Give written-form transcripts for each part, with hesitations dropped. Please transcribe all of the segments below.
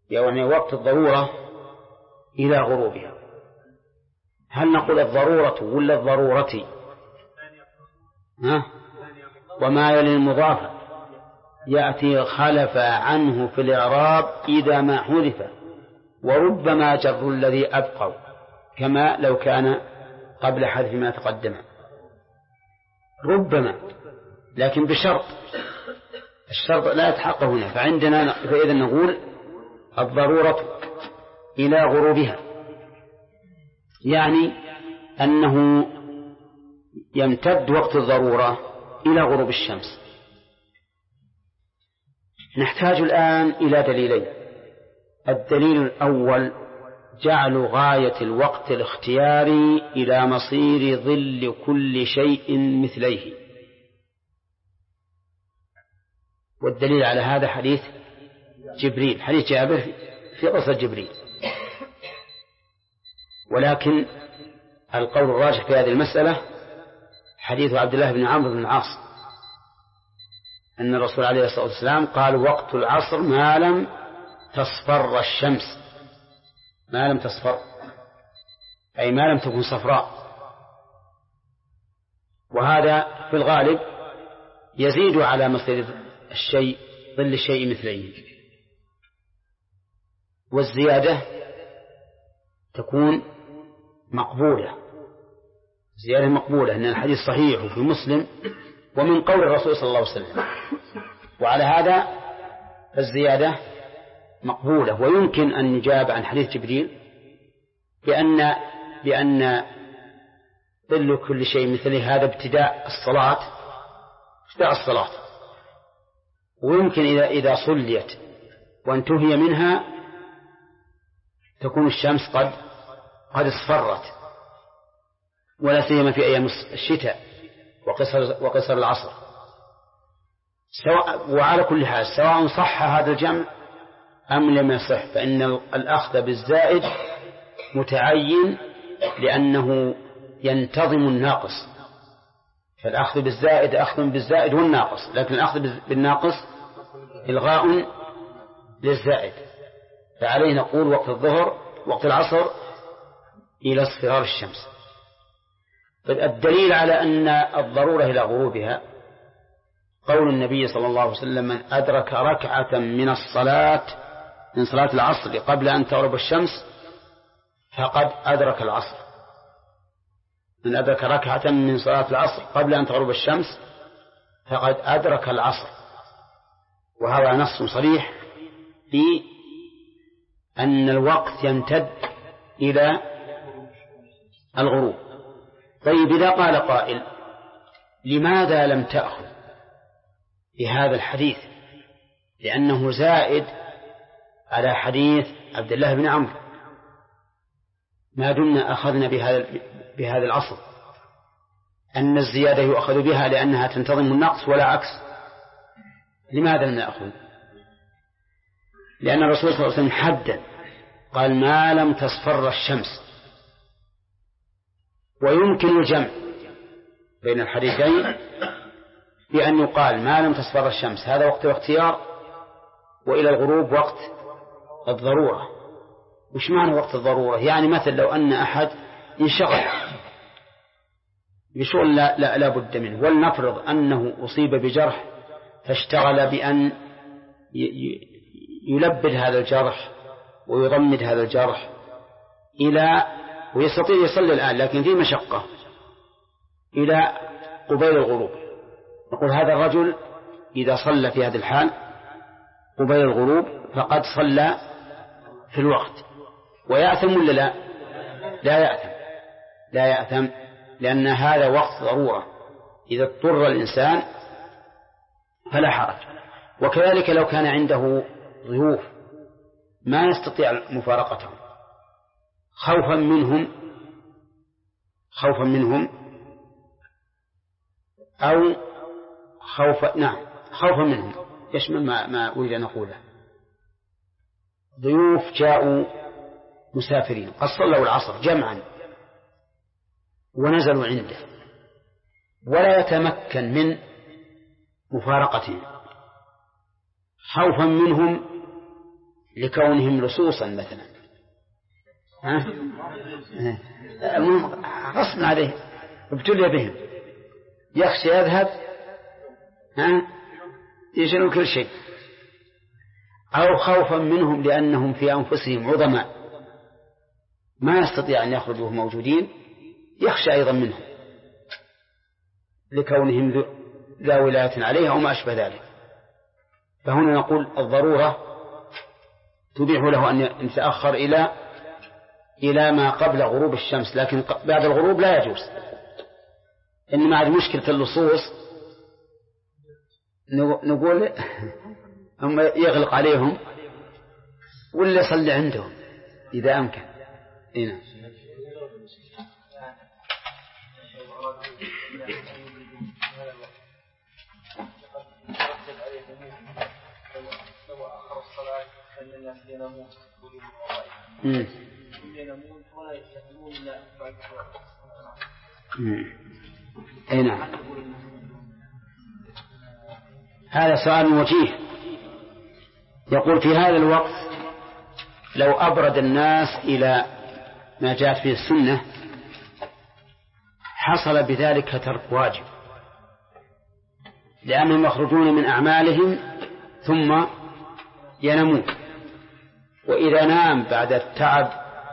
يعني وقت الضرورة إلى غروبها. هل نقول الضرورة ولا الضرورة؟ وما يلي المضاف يأتي خلف عنه في الإعراب إذا ما حذف، وربما جر الذي أبقوا كما لو كان قبل حذف ما تقدم، ربما، لكن بشرط، الشرط لا يتحقق هنا. فإذا نقول الضرورة إلى غروبها، يعني أنه يمتد وقت الضرورة إلى غروب الشمس. نحتاج الآن إلى دليلين. الدليل الأول جعل غاية الوقت الاختياري إلى مصير ظل كل شيء مثليه، والدليل على هذا حديث جبريل، حديث جابر في قصة جبريل. ولكن القول الراجح في هذه المسألة حديث عبد الله بن عمرو بن العاص أن الرسول عليه الصلاة والسلام قال: وقت العصر ما لم تصفر الشمس، ما لم تصفر أي ما لم تكن صفراء. وهذا في الغالب يزيد على مصير الشيء ظل الشيء مثليه، والزيادة تكون مقبولة، زيادة مقبولة، أن الحديث صحيح وفي مسلم ومن قول الرسول صلى الله عليه وسلم، وعلى هذا الزيادة مقبولة. ويمكن أن يجاب عن حديث جبريل بأن ظل كل شيء مثله هذا ابتداء الصلاة، ويمكن إذا صليت وانتهي منها تكون الشمس قد اصفرت، ولا سيما في أيام الشتاء وقصر العصر. وعلى كل حال سواء صح هذا الجمع أم لم يصح، فإن الأخذ بالزائد متعين لأنه ينتظم الناقص. فالأخذ بالزائد أخذ بالزائد والناقص، لكن الأخذ بالناقص إلغاء للزائد. فعليه نقول وقت العصر إلى اصفرار الشمس. الدليل على أن الضرورة إلى غروبها قول النبي صلى الله عليه وسلم: من أدرك ركعة من صلاة العصر قبل أن تغرب الشمس فقد أدرك العصر. من أدرك ركعة من صلاة العصر قبل أن تغرب الشمس فقد أدرك العصر. وهذا نص صريح في أن الوقت يمتد إلى الغروب. طيب، إذا قال قائل: لماذا لم تأخذ بهذا الحديث؟ لأنه زائد على حديث عبد الله بن عمرو، ما دمنا أخذنا بهذا الأصل أن الزيادة يؤخذ بها لأنها تنتظم النقص ولا عكس. لماذا لم نأخذ؟ لأن الرسول صلى الله عليه وسلم حدد، قال: ما لم تصفر الشمس. ويمكن الجمع بين الحديثين بأن يقال: ما لم تصفر الشمس هذا وقت الاختيار، وإلى الغروب وقت الضرورة. وش معنى وقت الضرورة؟ يعني مثل لو أن أحد انشغل بشغل لا بد منه، ولنفرض أنه أصيب بجرح فاشتغل بأن يلبد هذا الجرح ويضمد هذا الجرح ويستطيع يصلي الآن لكن فيه مشقة إلى قبيل الغروب. نقول: هذا الرجل إذا صلى في هذه الحال قبيل الغروب فقد صلى في الوقت، ويأثم ولا لا؟ لا يأثم، لأن هذا وقت ضرورة، إذا اضطر الإنسان فلا حرج. وكذلك لو كان عنده ضيوف ما يستطيع مفارقتهم خوفا منهم أو خوفا منهم يشمل ما أريد أن أقوله. ضيوف جاءوا مسافرين قد صلوا العصر جمعا ونزلوا عنده ولا يتمكن من مفارقتهم خوفا منهم لكونهم لصوصا مثلا، غصب عليه ابتلي بهم، يخشى يذهب يجنوا كل شيء، أو خوفا منهم لأنهم في أنفسهم عظماء ما يستطيع أن يخرجوا موجودين، يخشى أيضا منهم لكونهم ذا ولاية عليه أو ما أشبه ذلك. فهنا نقول الضرورة تبيح له أن يتأخر إلى ما قبل غروب الشمس، لكن بعد الغروب لا يجوز. إنما عاد مشكلة اللصوص نقول هم يغلق عليهم ولا يصلي عندهم إذا أمكن. هنا نعم. هذا سؤال وجيه. يقول في هذا الوقت لو أبرد الناس إلى ما جاءت فيه السنة حصل بذلك ترك واجب، لأنهم يخرجون من أعمالهم ثم ينامون، وإذا نام بعد التعب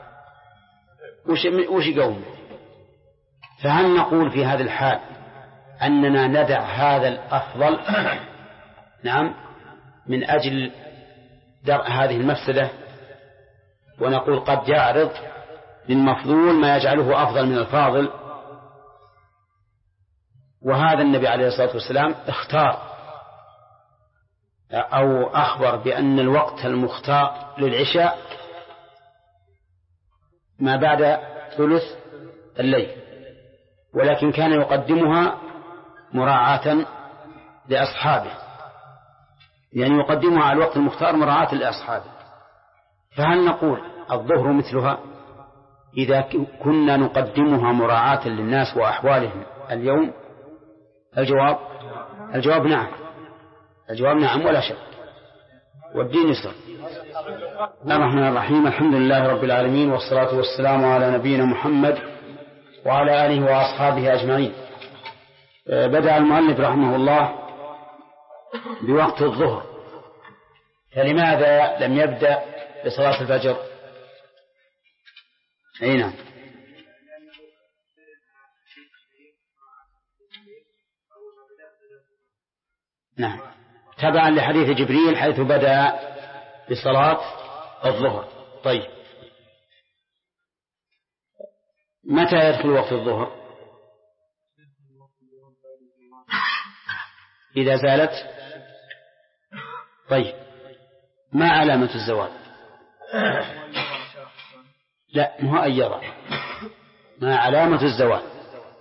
وش يقوم؟ فهل نقول في هذا الحال أننا ندع هذا الأفضل نعم من أجل درء هذه المفسدة، ونقول قد يعرض للمفضول ما يجعله أفضل من الفاضل؟ وهذا النبي عليه الصلاة والسلام اختار أو أخبر بأن الوقت المختار للعشاء ما بعد ثلث الليل، ولكن كان يقدمها مراعاة لأصحابه، يعني يقدمها على الوقت المختار مراعاة لأصحابه. فهل نقول الظهر مثلها إذا كنا نقدمها مراعاة للناس وأحوالهم اليوم؟ الجواب نعم، الجواب نعم ولا شك، والدين يسر. الرحمن الرحيم، الحمد لله رب العالمين، والصلاة والسلام على نبينا محمد وعلى آله وأصحابه أجمعين. بدأ المؤلف رحمه الله بوقت الظهر، فلماذا لم يبدأ بصلاة الفجر؟ نعم. نعم، تبعا لحديث جبريل حيث بدأ بصلاة الظهر. طيب، متى يدخل وقت الظهر؟ إذا زالت. طيب، ما علامة الزوال؟ لا، ما هو أن يرى، ما علامة الزوال؟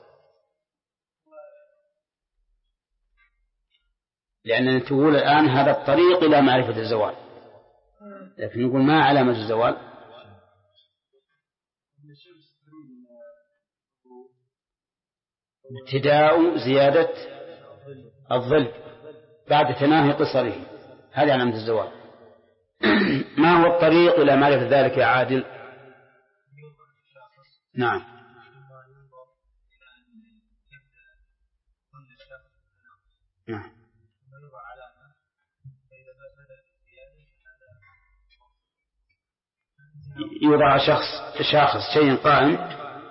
لأننا تقول الآن هذا الطريق إلى معرفة الزوال، لكن نقول ما علامة الزوال؟ ابتداء زيادة الظل بعد تناهي قصره، هذه علامة الزوال. ما هو الطريق إلى معرفة ذلك يا عادل؟ نعم. نعم، يوضع شخص شيء قائم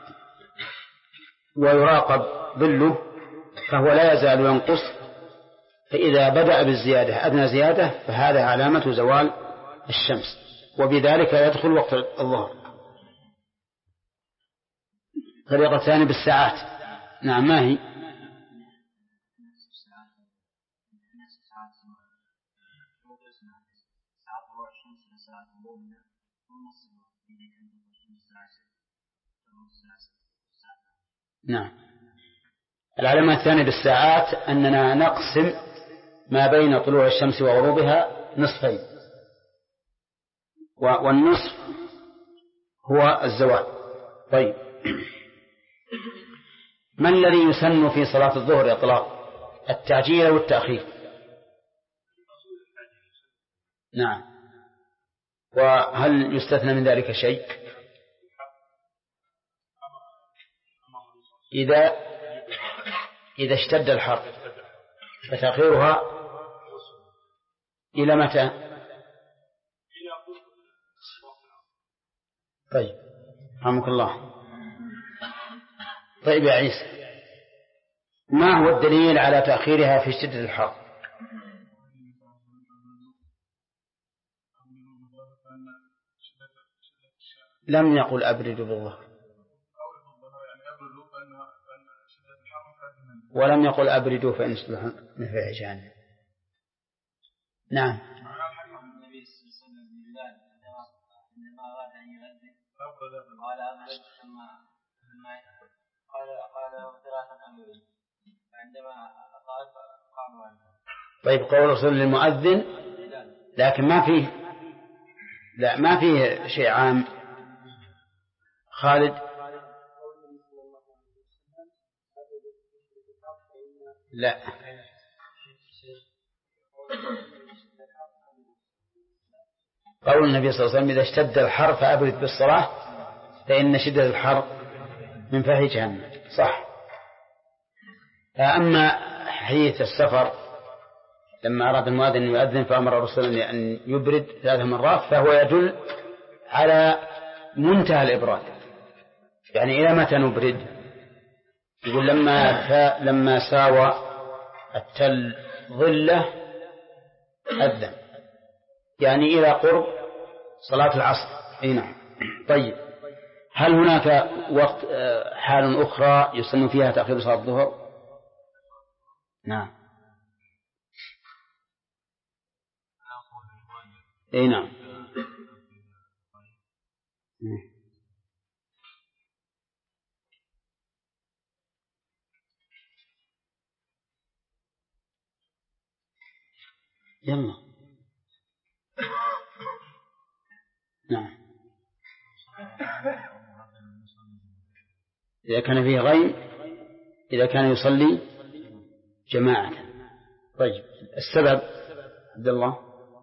ويراقب ظله فهو لا يزال ينقص، فإذا بدأ بالزيادة أدنى زيادة فهذا علامة زوال الشمس، وبذلك يدخل وقت الظهر. طريقة ثانية بالساعات. نعم، ما هي؟ نعم، العلامة الثانية بالساعات أننا نقسم ما بين طلوع الشمس وغروبها نصفين، والنصف هو الزوال. طيب، ما الذي يسن في صلاة الظهر إطلاق؟ التعجيل والتأخير؟ نعم، وهل يستثنى من ذلك شيء؟ إذا اشتد الحر فتأخيرها إلى متى؟ طيب رحمك الله. طيب يا عيسى، ما هو الدليل على تأخيرها في شدة الحر؟ لم يقل أبردوا بالظهر، ولم يقل أبردوا فإن اصبحوا من فعجان. نعم. طيب قول رسول للمؤذن، لكن ما فيه شيء عام. خالد لا، قول النبي صلى الله عليه وسلم إذا اشتد الحر فأبرد بالصلاة فإن شدة الحر من فحي جهنم. صح. أما حديث السفر لما أراد المؤذن أن يؤذن فأمر الرسول أن يبرد 3 مرات فهو يدل على منتهى الإبراد، يعني إلى متى نبرد؟ يقول لما ساوى التل ظله أذن، يعني إلى قرب صلاة العصر. أي نعم. طيب هل هناك وقت حال أخرى يسن فيها تأخير صلاة الظهر؟ نعم. أي نعم. يلا. نعم. إذا كان فيه غيم، إذا كان يصلي جماعة. طيب السبب عبد الله؟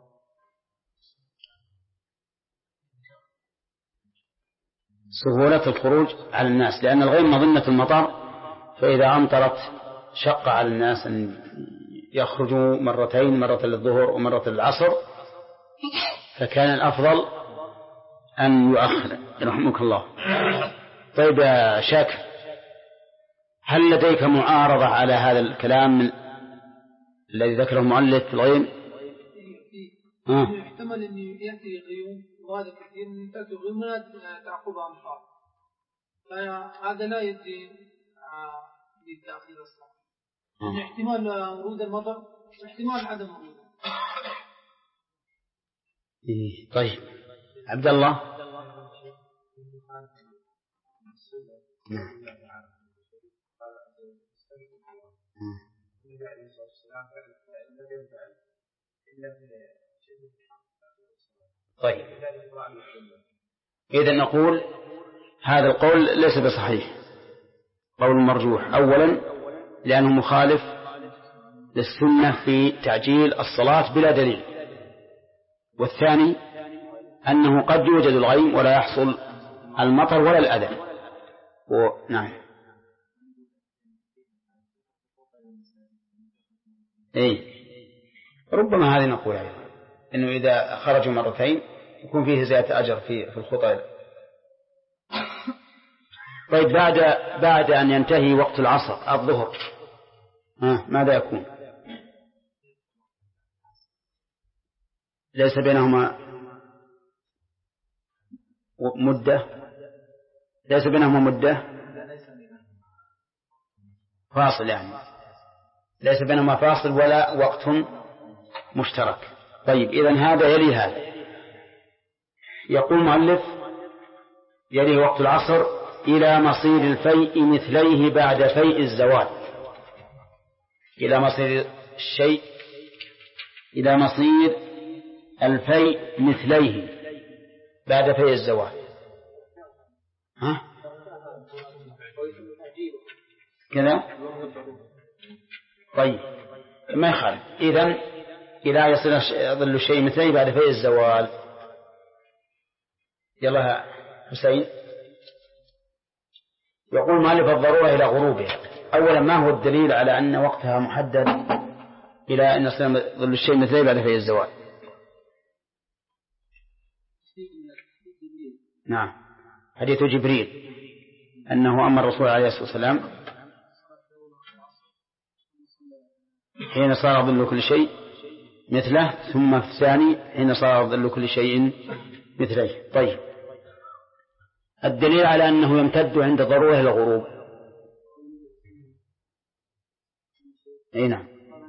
سهولة الخروج على الناس، لأن الغيم مظنة المطر، فإذا أمطرت شق على الناس أن يخرجوا مرتين، مرة للظهر ومرة للعصر، فكان الأفضل أن يؤخر. رحمك الله. طيب يا شاكر، هل لديك معارضة على هذا الكلام الذي ذكره المؤلف في الغيم؟ يحتمل أن يأتي غيوم وهذا كثير من تأتي غيومات تعقبها أمطار، فهذا لا يجزي للتأخير الصلاة. احتمال ورود المطر واحتمال عدم وروده. طيب عبد الله. طيب إذن نقول هذا القول ليس بصحيح، قول مرجوح. أولا لأنه مخالف للسنة في تعجيل الصلاة بلا دليل، والثاني أنه قد يوجد الغيم ولا يحصل المطر ولا الأذى. نعم. ربما هذه نقول أيضا أنه إذا خرجوا مرتين يكون فيه زيادة أجر في الخطأ. طيب بعد أن ينتهي وقت العصر الظهر ماذا يكون؟ ليس بينهما مدة، ليس بينهما مدة فاصل، يعني ليس بينهما فاصل ولا وقت مشترك. طيب إذن هذا يلي هذا. يقول المؤلف يلي وقت العصر إلى مصير الفيء مثليه بعد فيء الزوال. إلى مصير الشيء، إلى مصير الفيء مثليه بعد فيء الزوال. كذا. طيب ما يخالف. إذن إلى يصير ظل الشيء مثليه بعد فيء الزوال. يلا حسين. يقول مالف الضرورة إلى غروبها. أولا ما هو الدليل على أن وقتها محدد إلى أن يصل ظل الشيء مثله بعد في الزوال؟ نعم، حديث جبريل أنه أمر الرسول عليه الصلاة والسلام حين صار ظل كل شيء مثله، ثم في الثاني حين صار ظل كل شيء مثله. طيب، الدليل على أنه يمتد عند ضرورة الغروب. أي نعم.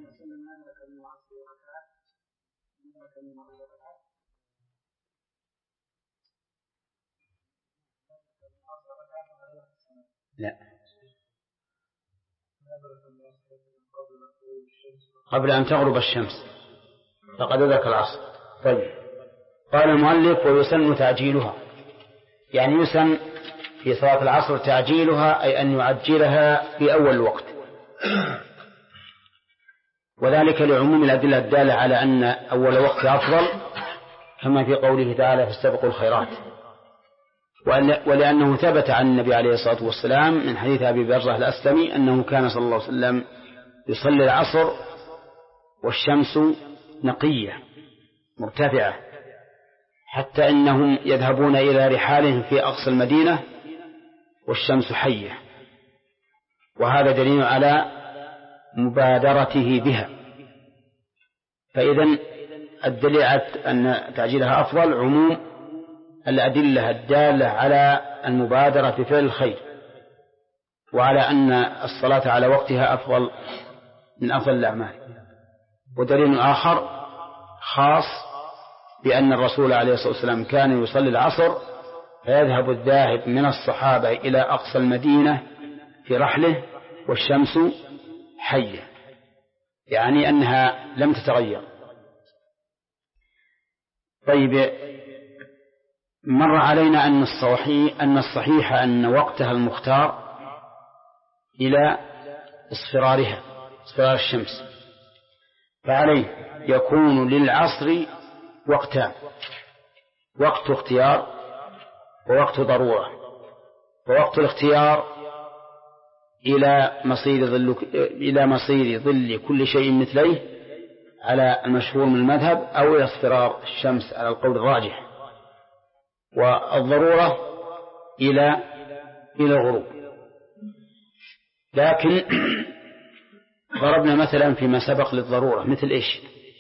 لا، قبل أن تغرب الشمس فقد ذاك العصر. طيب، قال المؤلف ويسن تعجيلها، يعني يسن في صلاة العصر تعجيلها، أي أن يعجلها في أول الوقت، وذلك لعموم الأدلة الدالة على أن أول وقت أفضل، كما في قوله تعالى فاستبقوا الخيرات، ولأنه ثبت عن النبي عليه الصلاة والسلام من حديث أبي برزة الأسلمي أنه كان صلى الله عليه وسلم يصلي العصر والشمس نقية مرتفعة، حتى إنهم يذهبون إلى رحالهم في أقصى المدينة والشمس حية، وهذا دليل على مبادرته بها. فإذن الدليل على أن تعجيلها أفضل عموم الأدلة الدالة على المبادرة بفعل الخير، وعلى أن الصلاة على وقتها أفضل من أفضل الأعمال. ودليل آخر خاص بأن الرسول عليه الصلاة والسلام كان يصلي العصر فيذهب الذاهب من الصحابة إلى أقصى المدينة في رحله والشمس حية، يعني أنها لم تتغير. طيب، مر علينا أن الصحيح أن وقتها المختار إلى اصفرار الشمس، فعليه يكون للعصر وقتان: وقت اختيار ووقت ضرورة. ووقت الاختيار إلى مصير ظل كل شيء مثليه على المشهور من المذهب، أو إلى اصفرار الشمس على القول الراجح. والضرورة إلى الغروب. لكن ضربنا مثلا فيما سبق للضرورة مثل إيش؟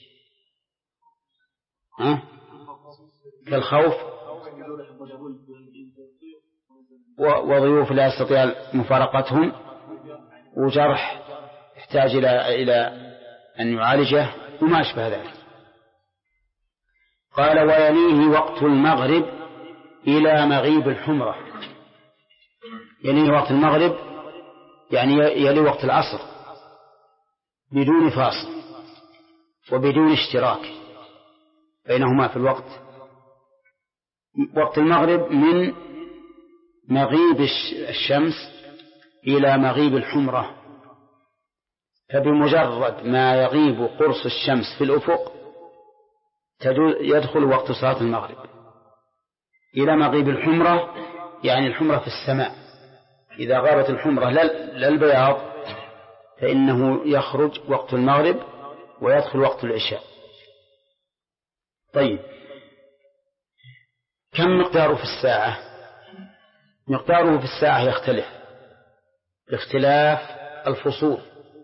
كالخوف وضيوف لا يستطيع مفارقتهم، وجرح يحتاج إلى أن يعالجه وما أشبه ذلك. قال ويليه وقت المغرب إلى مغيب الحمرة. يليه وقت المغرب يعني يلي وقت العصر بدون فاصل وبدون اشتراك بينهما في الوقت. وقت المغرب من مغيب الشمس إلى مغيب الحمرة، فبمجرد ما يغيب قرص الشمس في الأفق يدخل وقت صلاة المغرب. إلى مغيب الحمرة يعني الحمرة في السماء، إذا غابت الحمرة لا البياض فإنه يخرج وقت المغرب ويدخل وقت العشاء. طيب، كم مقداره في الساعة؟ مقداره في الساعة يختلف باختلاف الفصول،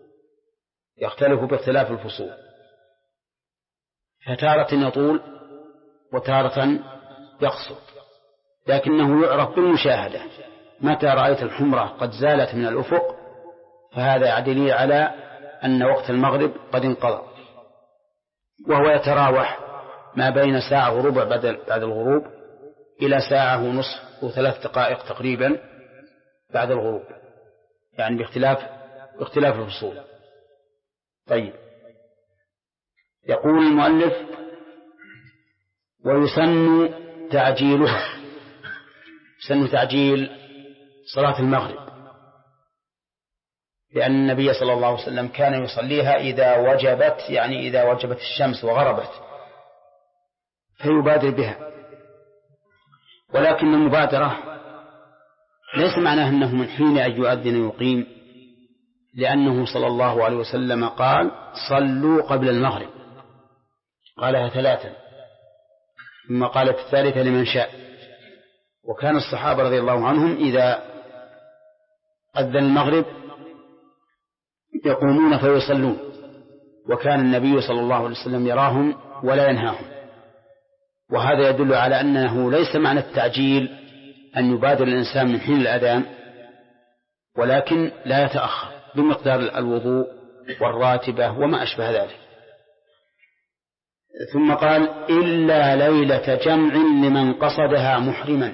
فتارة يطول وتارة يقصر، لكنه يعرف بالمشاهدة. متى رأيت الحمرة قد زالت من الأفق فهذا دليل على أن وقت المغرب قد انقضى، وهو يتراوح ما بين ساعة وربع بعد الغروب إلى ساعة ونصف و3 دقائق تقريبا بعد الغروب، يعني باختلاف الفصول. طيب، يقول المؤلف ويسن تعجيلها، يسن تعجيل صلاة المغرب، لأن النبي صلى الله عليه وسلم كان يصليها إذا وجبت الشمس وغربت فيبادر بها. ولكن المبادرة ليس معناه أنه من حين أن يؤذن يقيم، لأنه صلى الله عليه وسلم قال صلوا قبل المغرب، قالها 3 ثم قال في 3 لمن شاء. وكان الصحابة رضي الله عنهم إذا أذن المغرب يقومون فيصلون، وكان النبي صلى الله عليه وسلم يراهم ولا ينهاهم. وهذا يدل على أنه ليس معنى التعجيل أن يبادر الإنسان من حين الأذان، ولكن لا يتأخر بمقدار الوضوء والراتبة وما أشبه ذلك. ثم قال إلا ليلة جمع لمن قصدها محرما.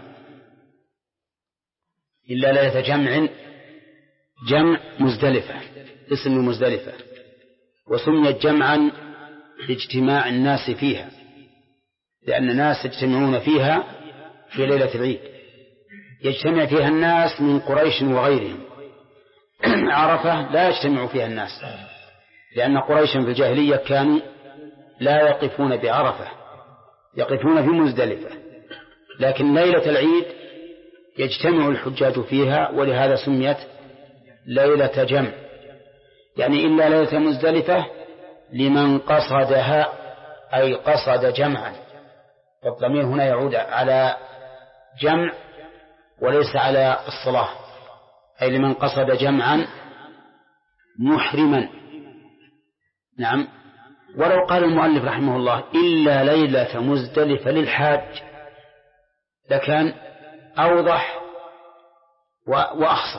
إلا ليلة جمع مزدلفة، اسم مزدلفة، وسميت جمعا لاجتماع الناس فيها، لأن الناس يجتمعون فيها في ليلة العيد، يجتمع فيها الناس من قريش وغيرهم. عرفة لا يجتمع فيها الناس، لأن قريشا في الجاهلية كانوا لا يقفون بعرفة، يقفون في مزدلفة، لكن ليلة العيد يجتمع الحجاج فيها، ولهذا سميت ليلة جمع. يعني إلا ليلة مزدلفة لمن قصدها، أي قصد جمعا، والضمير هنا يعود على جمع وليس على الصلاة، أي لمن قصد جمعا محرما. نعم. ولو قال المؤلف رحمه الله إلا ليلة مزدلفة للحاج لكان أوضح وأخصر،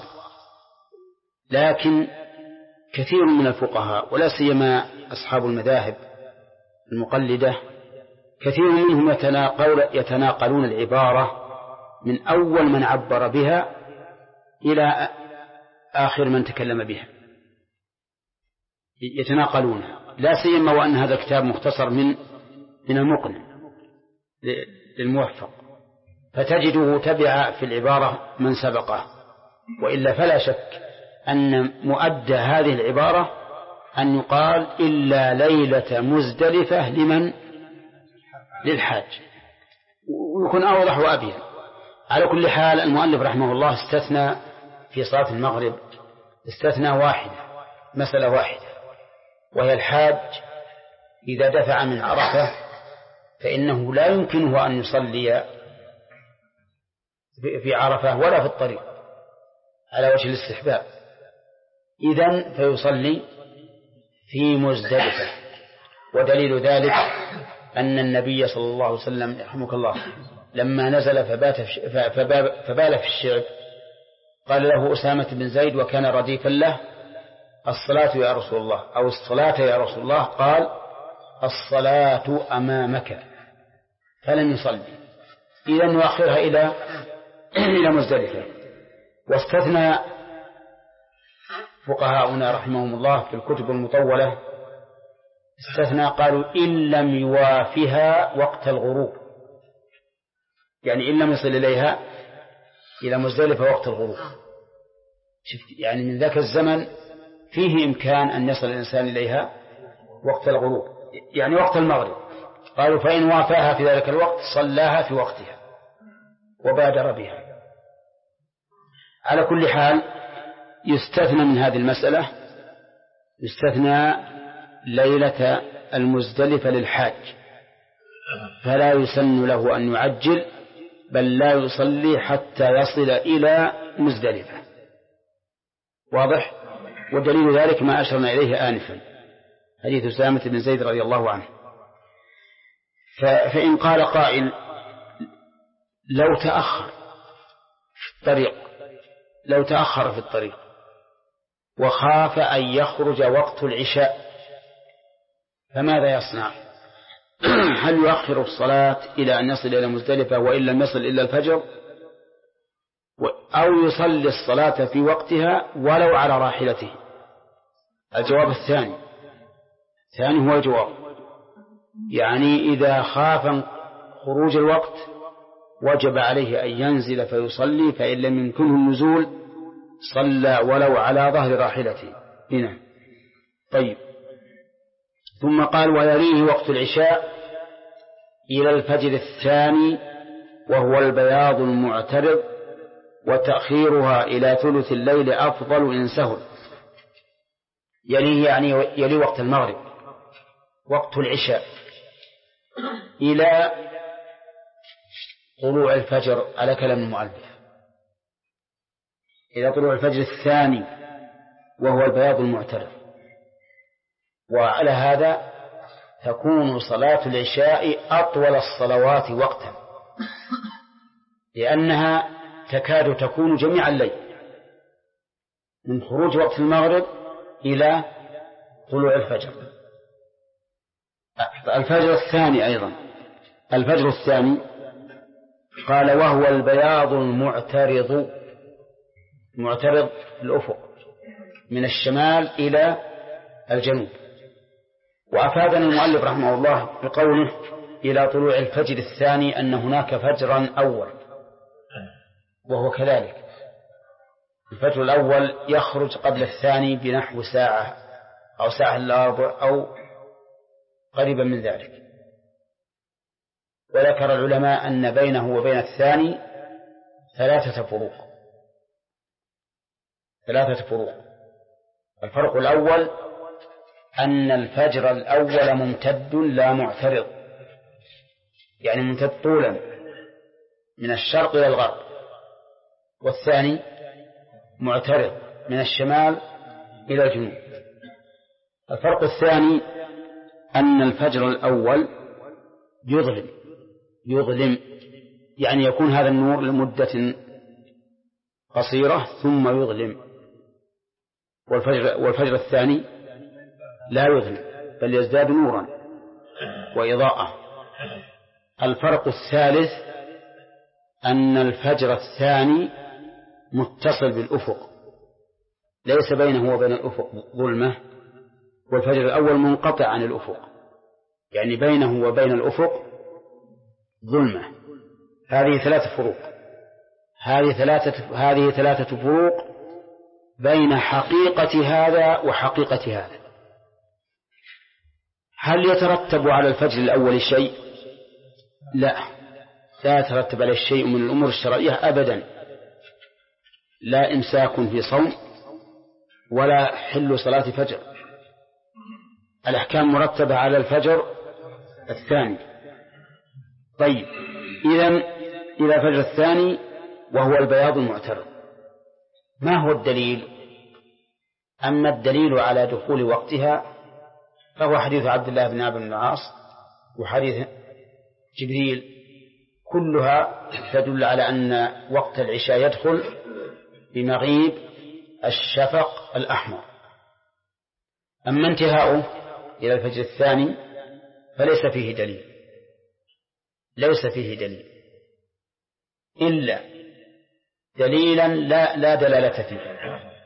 لكن كثير من الفقهاء ولا سيما أصحاب المذاهب المقلدة كثير منهم يتناقلون العبارة من أول من عبر بها إلى آخر من تكلم بها، يتناقلونها، لا سيما وأن هذا الكتاب مختصر من المقنع للموفق، فتجده تبع في العبارة من سبقه. وإلا فلا شك أن مؤدى هذه العبارة أن يقال إلا ليلة مزدلفة للحاج، ويكون أوضح وأبين. على كل حال المؤلف رحمه الله استثنى في صلاة المغرب استثنى مسألة واحدة، وهي الحاج إذا دفع من عرفة فإنه لا يمكنه أن يصلي في عرفة ولا في الطريق على وجه الاستحباب، إذن فيصلي في مزدلفة. ودليل ذلك أن النبي صلى الله عليه وسلم رحمك الله لما نزل فبال في الشعب قال له أسامة بن زيد وكان رديفا له الصلاة يا رسول الله، أو الصلاة يا رسول الله، قال الصلاة أمامك، فلم يصلي، إذن يؤخرها إلى مزدلفة. واستثنى فقهاؤنا رحمهم الله في الكتب المطولة استثنى قالوا إن لم يوافها وقت الغروب، يعني إن لم يصل إليها إلى مزدلفة وقت الغروب، يعني من ذاك الزمن فيه إمكان أن يصل الإنسان إليها وقت الغروب، يعني وقت المغرب. قالوا فإن وافاها في ذلك الوقت صلاها في وقتها وبادر بها. على كل حال يستثنى من هذه المسألة يستثنى ليلة المزدلفة للحاج، فلا يسن له أن يعجل، بل لا يصلي حتى يصل إلى مزدلفة. واضح؟ ودليل ذلك ما أشرنا إليه آنفا، حديث أسامة بن زيد رضي الله عنه. فإن قال قائل لو تأخر في الطريق وخاف أن يخرج وقت العشاء فماذا يصنع؟ هل يؤخر الصلاة إلى أن يصل إلى مزدلفة وإن لم يصل إلا الفجر، أو يصلي الصلاة في وقتها ولو على راحلته؟ الجواب الثاني هو الجواب، يعني إذا خاف خروج الوقت وجب عليه أن ينزل فيصلي، فإن لم يمكنه النزول صلى ولو على ظهر راحلته. هنا طيب. ثم قال ويليه وقت العشاء إلى الفجر الثاني وهو البياض المعترض، وتأخيرها إلى ثلث الليل أفضل إن سهل. يلي وقت المغرب، وقت العشاء، إلى طلوع الفجر على كلام المؤلف، إلى طلوع الفجر الثاني وهو البياض المعترض. وعلى هذا تكون صلاة العشاء أطول الصلوات وقتا، لأنها تكاد تكون جميع الليل من خروج وقت المغرب إلى طلوع الفجر. الفجر الثاني أيضا، الفجر الثاني قال وهو البياض المعترض، معترض الأفق من الشمال إلى الجنوب. وأفادنا المؤلف رحمه الله بقوله إلى طلوع الفجر الثاني أن هناك فجرا أول، وهو كذلك. الفجر الأول يخرج قبل الثاني بنحو ساعة أو ساعة إلا ربع أو قريبا من ذلك. وذكر العلماء أن بينه وبين الثاني ثلاثة فروق. الفرق الأول أن الفجر الأول ممتد لا معترض، يعني ممتد طولا من الشرق إلى الغرب، والثاني معترض من الشمال إلى الجنوب. الفرق الثاني أن الفجر الأول يظلم، يعني يكون هذا النور لمدة قصيرة ثم يظلم، والفجر الثاني لا يظلم بل يزداد نورا وإضاءة. الفرق الثالث أن الفجر الثاني متصل بالأفق، ليس بينه وبين الأفق ظلمة، والفجر الأول منقطع عن الأفق، يعني بينه وبين الأفق ظلمة. هذه ثلاثة فروق، هذه ثلاثة فروق بين حقيقة هذا وحقيقة هذا. هل يترتب على الفجر الأول شيء؟ لا يترتب عليه شيء من الأمور الشرعية أبدا، لا إمساك في صوم ولا حل صلاة فجر، الأحكام مرتبة على الفجر الثاني. طيب، إذن إلى الفجر الثاني وهو البياض المعترض. ما هو الدليل؟ أما الدليل على دخول وقتها فهو حديث عبد الله بن عمرو بن العاص وحديث جبريل، كلها تدل على أن وقت العشاء يدخل بمغيب الشفق الأحمر. أما انتهاؤه إلى الفجر الثاني فليس فيه دليل، إلا دليلا لا دلالة فيه،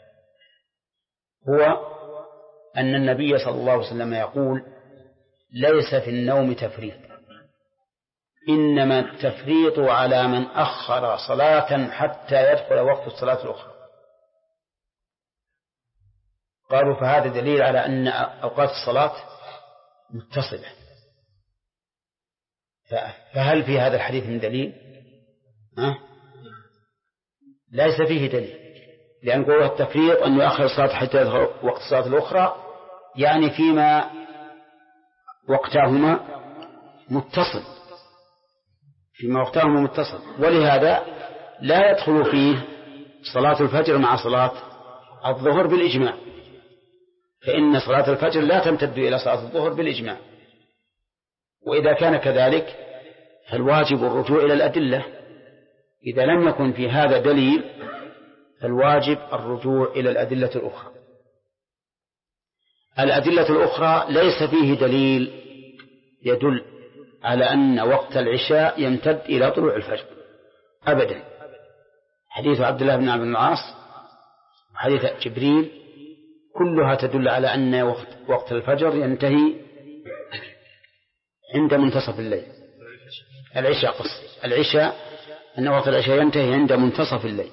هو أن النبي صلى الله عليه وسلم يقول ليس في النوم تفريط، إنما التفريط على من أخر صلاة حتى يدخل وقت الصلاة الأخرى. قالوا فهذا دليل على أن أوقات الصلاة متصلة. فهل في هذا الحديث من دليل؟ ليس فيه دليل، لأن قوله التفريط أن يؤخر الصلاة حتى يدخل وقت الصلاة الأخرى، يعني فيما وقتهما متصل، ولهذا لا يدخل فيه صلاة الفجر مع صلاة الظهر بالإجماع، فإن صلاة الفجر لا تمتد إلى صلاة الظهر بالإجماع. وإذا كان كذلك فالواجب الرجوع إلى الأدلة، إذا لم يكن في هذا دليل فالواجب الرجوع إلى الأدلة الأخرى. الأدلة الأخرى ليس فيه دليل يدل على أن وقت العشاء يمتد إلى طلوع الفجر أبدا. حديث عبد الله بن عمرو بن العاص وحديث جبريل كلها تدل على أن وقت الفجر ينتهي عند منتصف الليل. العشاء أن وقت العشاء ينتهي عند منتصف الليل،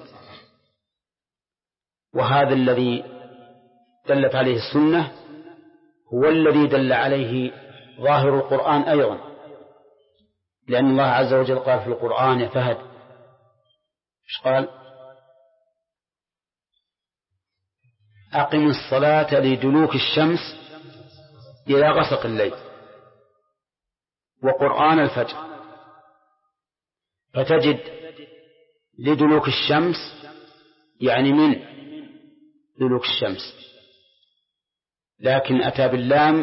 وهذا الذي دلت عليه السنة هو الذي دل عليه ظاهر القرآن أيضا، لأن الله عز وجل قال في القرآن يا فهد إيش قال؟ أقم الصلاة لدلوك الشمس إلى غسق الليل وقرآن الفجر. فتجد لدلوك الشمس يعني من دلوك الشمس، لكن أتى باللام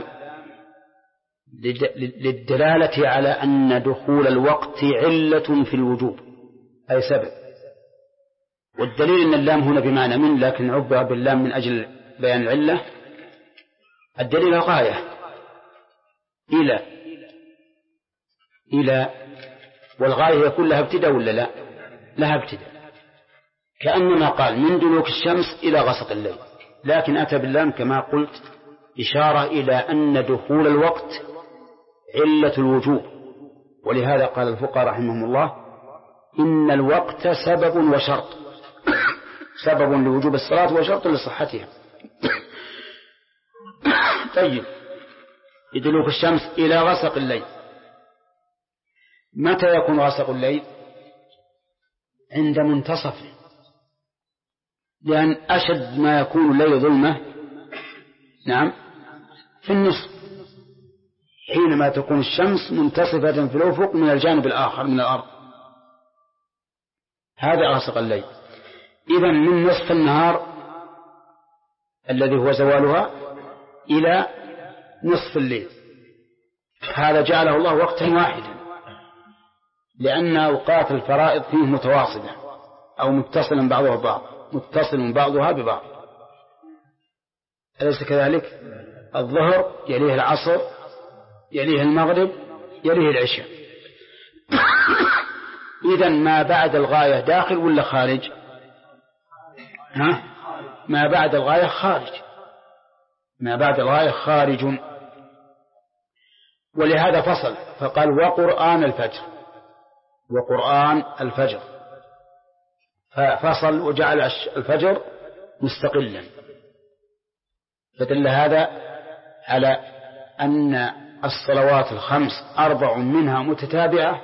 للدلالة على أن دخول الوقت علة في الوجوب أي سبب. والدليل أن اللام هنا بمعنى من، لكن عبر باللام من أجل بيان العلة. الدليل غاية إلى والغاية يكون لها ابتداء ولا لا؟ لها ابتداء، كأنما قال من دلوك الشمس إلى غسق الليل، لكن أتى باللام كما قلت إشارة إلى أن دخول الوقت علة الوجوب. ولهذا قال الفقهاء رحمهم الله إن الوقت سبب وشرط، سبب لوجوب الصلاة وشرط لصحتها. طيب، يدلوك الشمس إلى غسق الليل. متى يكون غسق الليل؟ عند منتصفه، لأن أشد ما يكون الليل ظلمة نعم في النصف، حينما تكون الشمس منتصفة في الأفق من الجانب الآخر من الأرض، هذا غسق الليل. إذن من نصف النهار الذي هو زوالها إلى نصف الليل، هذا جعله الله وقتا واحدا، لأن أوقات الفرائض فيه متواصلة أو متصل بعضها ببعض، متصل بعضها ببعض، أليس كذلك؟ الظهر يليه العصر يليه المغرب يليه العشاء. إذن ما بعد الغاية داخل ولا خارج؟ ما بعد الغاية خارج، ما بعد الغاية خارج. ولهذا فصل فقال وقرآن الفجر، وقرآن الفجر، ففصل وجعل الفجر مستقلا، فدل هذا على أن الصلوات الخمس 4 منها متتابعة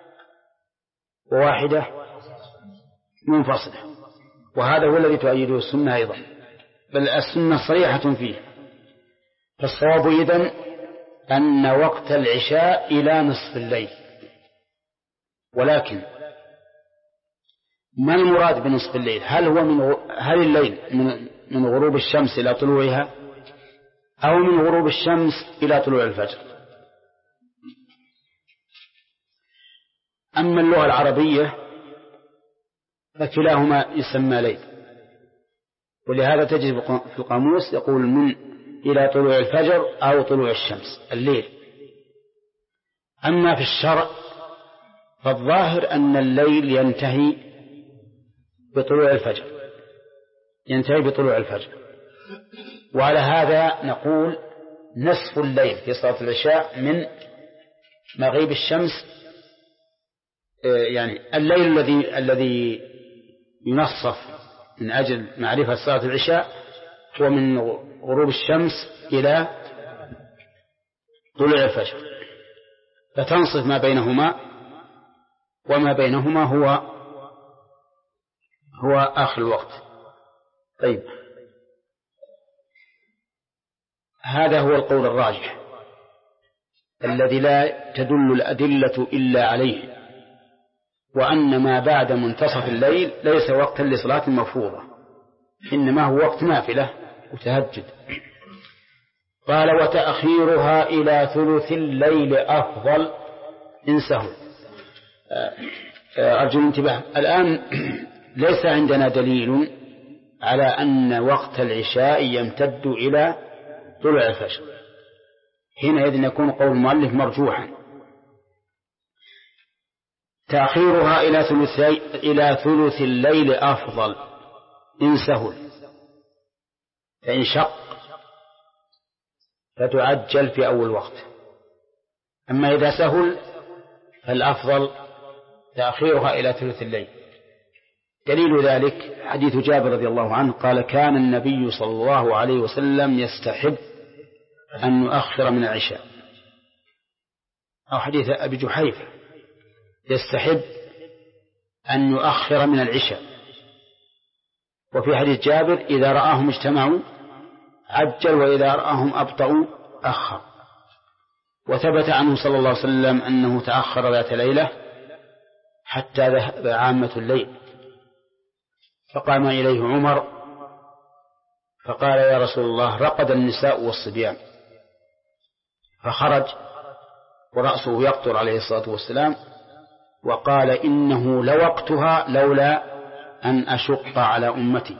وواحدة منفصلة، وهذا هو الذي تؤيده السنة أيضا، بل السنة صريحة فيه. فالصواب إذن أن وقت العشاء إلى نصف الليل، ولكن ما المراد بنصف الليل؟ هل الليل من غروب الشمس إلى طلوعها أو من غروب الشمس إلى طلوع الفجر؟ أما اللغة العربية فكلاهما يسمى ليل، ولهذا تجد في القاموس يقول من إلى طلوع الفجر أو طلوع الشمس الليل. أما في الشرع فالظاهر أن الليل ينتهي بطلوع الفجر، ينتهي بطلوع الفجر. وعلى هذا نقول نصف الليل في صلاة العشاء من مغيب الشمس، يعني الليل الذي ينصف من أجل معرفة صلاة العشاء هو من غروب الشمس إلى طلوع الفجر، فتنصف ما بينهما، وما بينهما هو آخر الوقت. طيب، هذا هو القول الراجح الذي لا تدل الأدلة إلا عليه، وأن ما بعد منتصف الليل ليس وقتا لصلاة مفروضة، إنما هو وقت نافلة وتهجد. قال وتأخيرها إلى ثلث الليل أفضل إن سهل. أرجو الانتباه، الآن ليس عندنا دليل على أن وقت العشاء يمتد إلى طلوع الفجر، حينئذ يكون قول المؤلف مرجوحا. تأخيرها إلى ثلث الليل أفضل إن سهل، فإن شق فتعجل في أول وقت، أما إذا سهل فالأفضل تأخيرها إلى ثلث الليل. دليل ذلك حديث جابر رضي الله عنه قال كان النبي صلى الله عليه وسلم يستحب أن يؤخر من العشاء، أو حديث أبي جحيفة يستحب أن يؤخر من العشاء. وفي حديث جابر إذا رآهم اجتمعوا عجل وإذا رآهم أبطأوا أخر. وثبت عنه صلى الله عليه وسلم أنه تأخر ذات ليلة حتى ذهب عامة الليل، فقام إليه عمر فقال يا رسول الله رقد النساء والصبيان، فخرج ورأسه يقطر عليه الصلاة والسلام وقال إنه لوقتها لولا أن أشق على أمتي.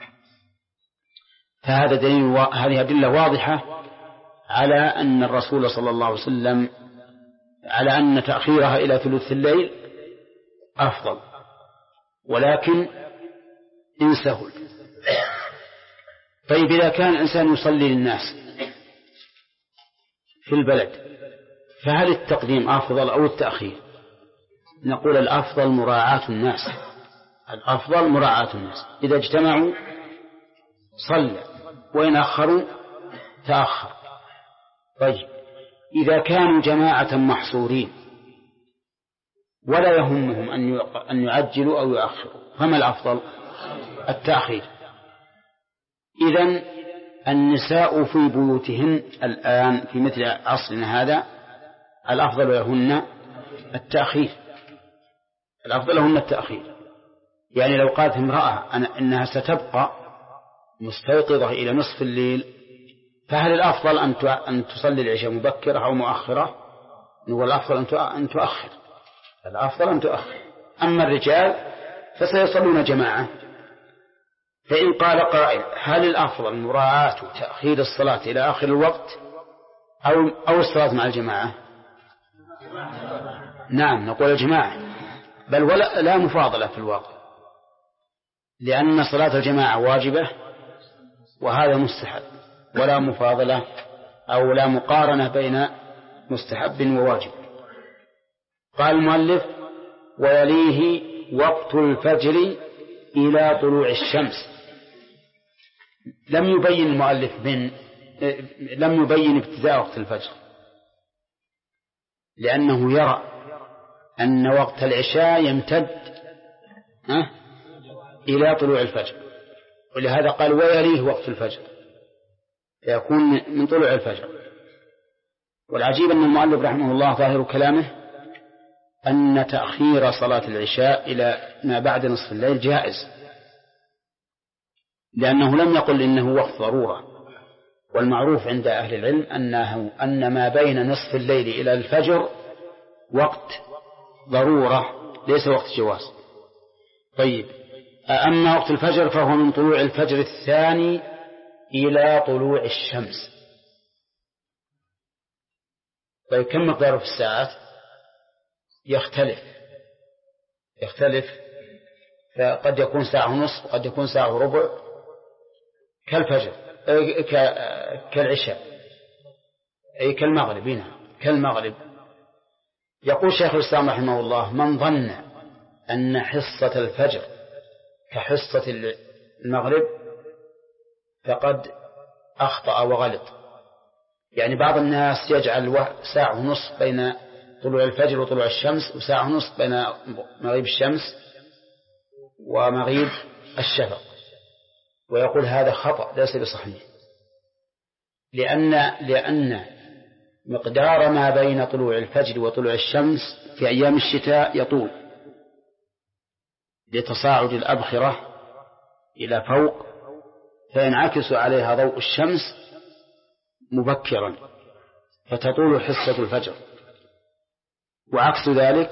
فهذا دليل، هذه أدلة واضحة على أن الرسول صلى الله عليه وسلم على أن تأخيرها إلى ثلث الليل أفضل، ولكن إن سهل. طيب إذا كان الإنسان يصلي للناس في البلد فهل التقديم أفضل أو التأخير؟ نقول الأفضل مراعاة الناس، الأفضل مراعاة الناس. إذا اجتمعوا صلى وإن أخروا تأخر. طيب إذا كانوا جماعة محصورين ولا يهمهم أن يعجلوا أو يؤخروا فما الأفضل؟ التأخير. إذن النساء في بيوتهن الآن في مثل عصرنا هذا الأفضل لهن التأخير، الأفضل لهن التأخير. يعني لو قالت امرأة إنها ستبقى مستيقظة إلى نصف الليل فهل الأفضل أن تصلي العشاء مبكرة أو مؤخرة؟ هو الأفضل أن تؤخر، الأفضل أن تؤخر. أما الرجال فسيصلون جماعة. فإن قال قائل هل الأفضل مراعاة تأخير الصلاة إلى آخر الوقت أو الصلاة مع الجماعة؟ نعم نقول الجماعة، بل ولا لا مفاضلة في الواقع، لأن صلاة الجماعة واجبة وهذا مستحب، ولا مفاضلة أو لا مقارنة بين مستحب وواجب. قال المؤلف ويليه وقت الفجر إلى طلوع الشمس. لم يبين المؤلف لم يبين ابتداء وقت الفجر، لأنه يرى أن وقت العشاء يمتد إلى طلوع الفجر، ولهذا قال ويليه وقت الفجر يكون من طلوع الفجر. والعجيب أن المؤلف رحمه الله ظاهر كلامه أن تأخير صلاة العشاء إلى ما بعد نصف الليل جائز، لأنه لم يقل إنه وقت ضرورة. والمعروف عند أهل العلم أن ما بين نصف الليل إلى الفجر وقت ضرورة ليس وقت جواز. طيب أما وقت الفجر فهو من طلوع الفجر الثاني إلى طلوع الشمس. طيب كم مقداره في الساعات؟ يختلف، فقد يكون ساعة ونصف وقد يكون ساعة وربع كالفجر كالعشاء أي كالمغرب. هنا كالمغرب. يقول شيخ الإسلام رحمه الله من ظن أن حصة الفجر كحصة المغرب فقد أخطأ وغلط. يعني بعض الناس يجعل ساعة ونصف بين طلوع الفجر وطلوع الشمس وساعة ونصف بين مغيب الشمس ومغيب الشفق، ويقول هذا خطأ ليس بصحيح، لأن مقدار ما بين طلوع الفجر وطلوع الشمس في أيام الشتاء يطول لتصاعد الأبخرة إلى فوق فينعكس عليها ضوء الشمس مبكرا فتطول حصة الفجر، وعكس ذلك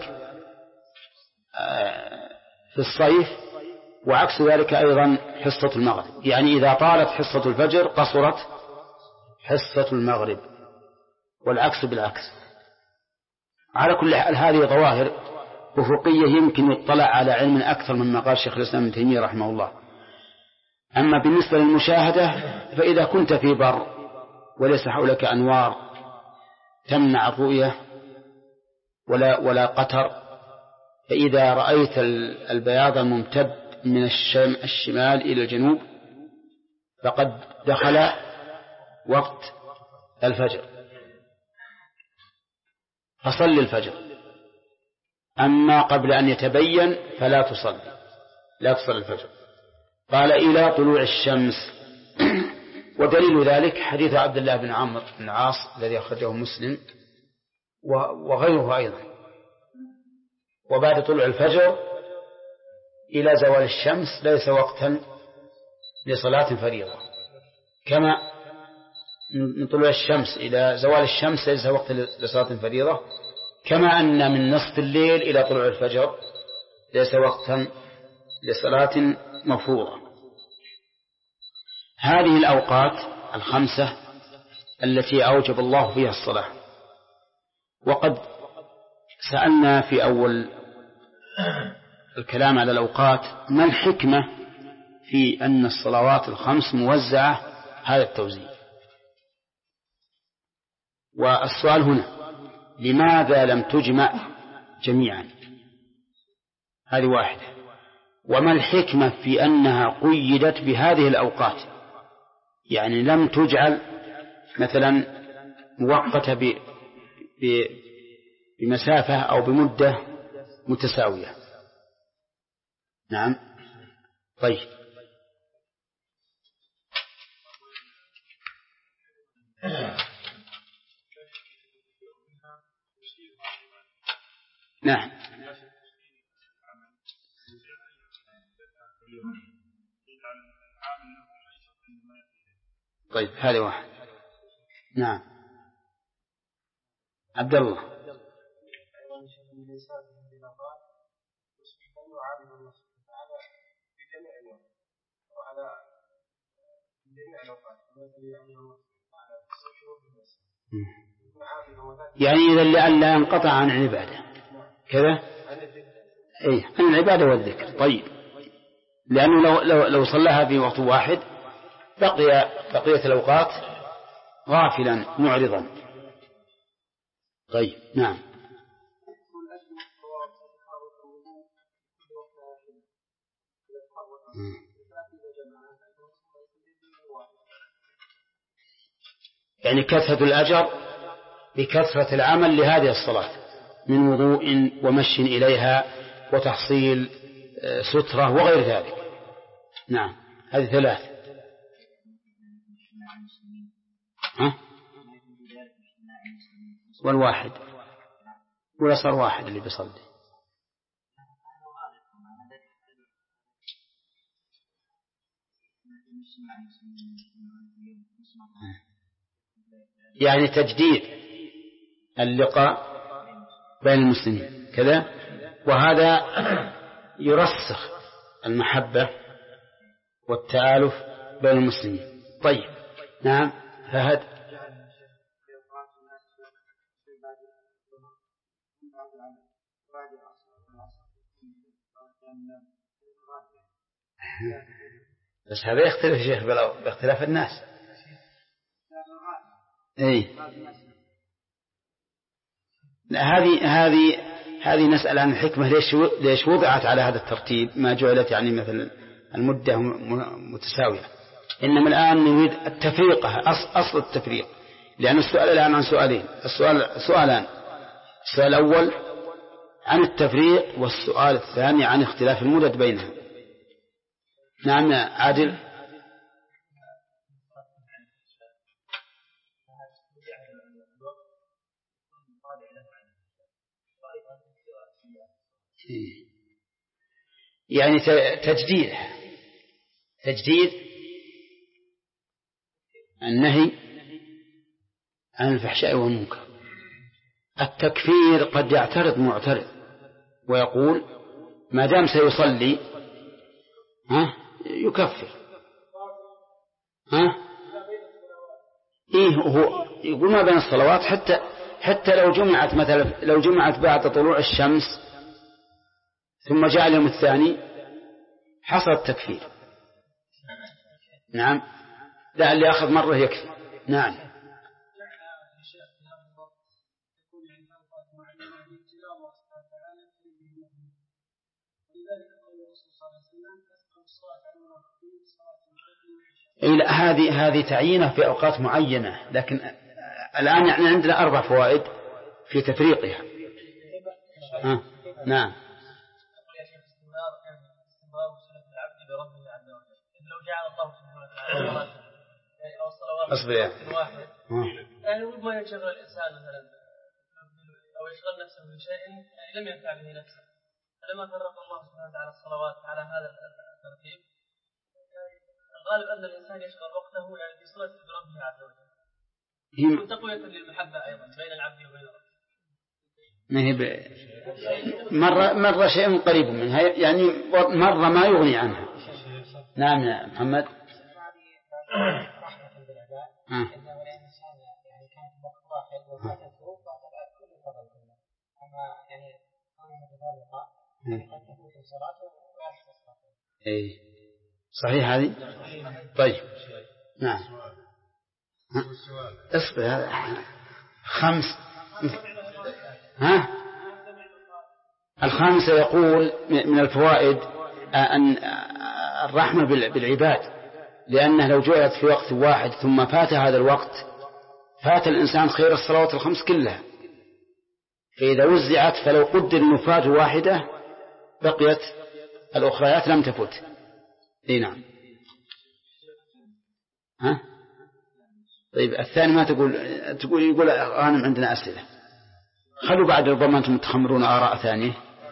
في الصيف، وعكس ذلك أيضا حصة المغرب. يعني إذا طالت حصة الفجر قصرت حصة المغرب، والعكس بالعكس. على كل حال هذه ظواهر أفقية يمكن يطلع على علم أكثر مما قال شيخ الإسلام ابن تيمية رحمه الله. أما بالنسبة للمشاهدة فإذا كنت في بر وليس حولك أنوار تمنع الرؤية ولا قطر، فإذا رأيت البياض الممتد من الشمال إلى الجنوب فقد دخل وقت الفجر، فصل الفجر أما قبل أن يتبين فلا تصلي، لا تصلي الفجر. قال إلى طلوع الشمس. ودليل ذلك حديث عبد الله بن عمرو بن العاص الذي أخرجه مسلم وغيره أيضا. وبعد طلوع الفجر إلى زوال الشمس ليس وقتا لصلاة فريضة، كما من طلوع الشمس إلى زوال الشمس ليس وقت لصلاة فريضة، كما أن من نصف الليل إلى طلوع الفجر ليس وقتا لصلاة مفروضة. هذه الأوقات الخمسة التي أوجب الله فيها الصلاة. وقد سألنا في أول الكلام على الأوقات ما الحكمة في أن الصلوات الخمس موزعة هذا التوزيع. والسؤال هنا لماذا لم تجمع جميعا؟ هذه واحدة. وما الحكمة في أنها قيدت بهذه الأوقات، يعني لم تجعل مثلا موقتة بمسافة أو بمدة متساوية. نعم. طيب. نعم. طيب هذا واحد. نعم. عبد الله. يعني إذا لئلا ينقطع عن العبادة كذا، أي عن العبادة والذكر. طيب، لأنه لو صلىها في وقت واحد بقية الأوقات غافلا معرضا. طيب. نعم. يعني كثرة الأجر بكثرة العمل لهذه الصلاة من وضوء ومشي إليها وتحصيل سترة وغير ذلك. نعم. هذه ثلاث. والواحد ولا صار واحد اللي بيصلي. يعني تجديد اللقاء بين المسلمين كذا، وهذا يرسخ المحبة والتآلف بين المسلمين. طيب. نعم. فهد. بس هذا يختلف يا شيخ باختلاف الناس. اي هذه نسأل عن الحكمة ليش وضعت على هذا الترتيب، ما جعلت يعني مثلا المدة متساوية. إنما الآن نريد التفريقة، أصل التفريق، لأن السؤال الآن عن سؤالين. سؤالان، السؤال الأول عن التفريق، والسؤال الثاني عن اختلاف المدد بينها. نعم عادل. يعني تجديد النهي عن الفحشاء والمنكر. التكفير قد يعترض معترض ويقول ما دام سيصلي يكفر. هو يقول ما بين الصلوات حتى لو جمعت مثلا، لو جمعت بعد طلوع الشمس ثم جاء اليوم الثاني حصل التكفير. نعم. لا، اللي أخذ مرة يكفي. نعم. هذه تعيينه في أوقات معينة، لكن الآن يعني عندنا 4 فوائد في تفريقها. نعم. استمرار صلة العبد بربه عز وجل. لو جعل الله سبحانه وتعالى أو الصلوات واحد يعني ربما ينشغل الإنسان مثلا أو يشغل نفسه بشيء يعني لم ينفع به نفسه، فلما فرق الله سبحانه وتعالى الصلوات على هذا الترتيب الغالب أن الإنسان يشغل وقته يعني بصلة بربه عز وجل وتقوية للمحبة أيضا بين العبد وبين ربه. ما هي مرة شيء قريب منها يعني مرة ما يغني عنها. نعم يا محمد. إيه صحيح هذه. طيب نعم. اصبر 5. الخامسة يقول من الفوائد أن الرحمة بالعباد، لأنه لو جعلت في وقت واحد ثم فات هذا الوقت فات الإنسان خير الصلوات الخمس كلها، فإذا وزعت فلو قدر نفاذ واحدة بقيت الأخريات لم تفت. إيه نعم. طيب الثاني ما يقول غانم عندنا أسئلة، خلوا بعد ربما أنتم تخمرون آراء ثانية.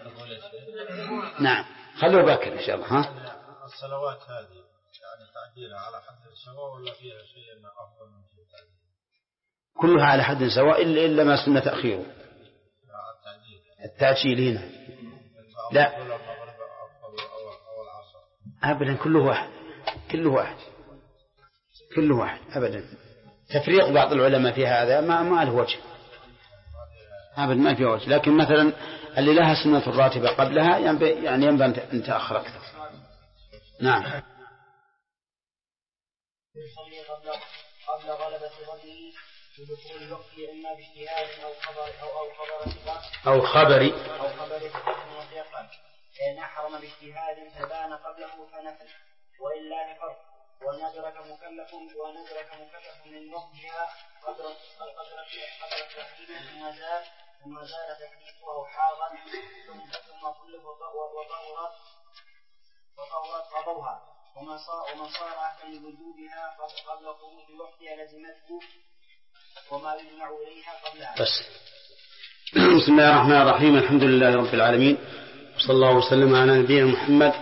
نعم خلوا باكر إن شاء الله. الصلوات هذه يعني تعديلها على حد سواء ولا فيها شيء أفضل من شيء تعديل؟ كلها على حد سواء إلا ما سنة تأخيره. التعجيل هنا لا أبدا، كله واحد أبدا. تفريق بعض العلماء في هذا ما له وجه أبدا، ما في وجه. لكن مثلا اللي لها سنة الراتبة قبلها يعني ينبغي أن تأخر أكثر. نعم. يصلي قبل غلبة ظنه بدخول الوقت إما باجتهاد أو خبر مطلقا، فإن أحرم باجتهاد فبان قبله فنفل، وإلا لفرق. ونذرك مكلف من وقتها قدر التحديد ثم زال تحديثه حاضا ثم كلف وطورت قضوها، ومن صار أهلا لوجوبها قبل خروج وقتها لزمته وما يجمع إليها قبلها. بس. بسم الله الرحمن الرحيم. الحمد لله رب العالمين، وصلى الله وسلم على نبينا محمد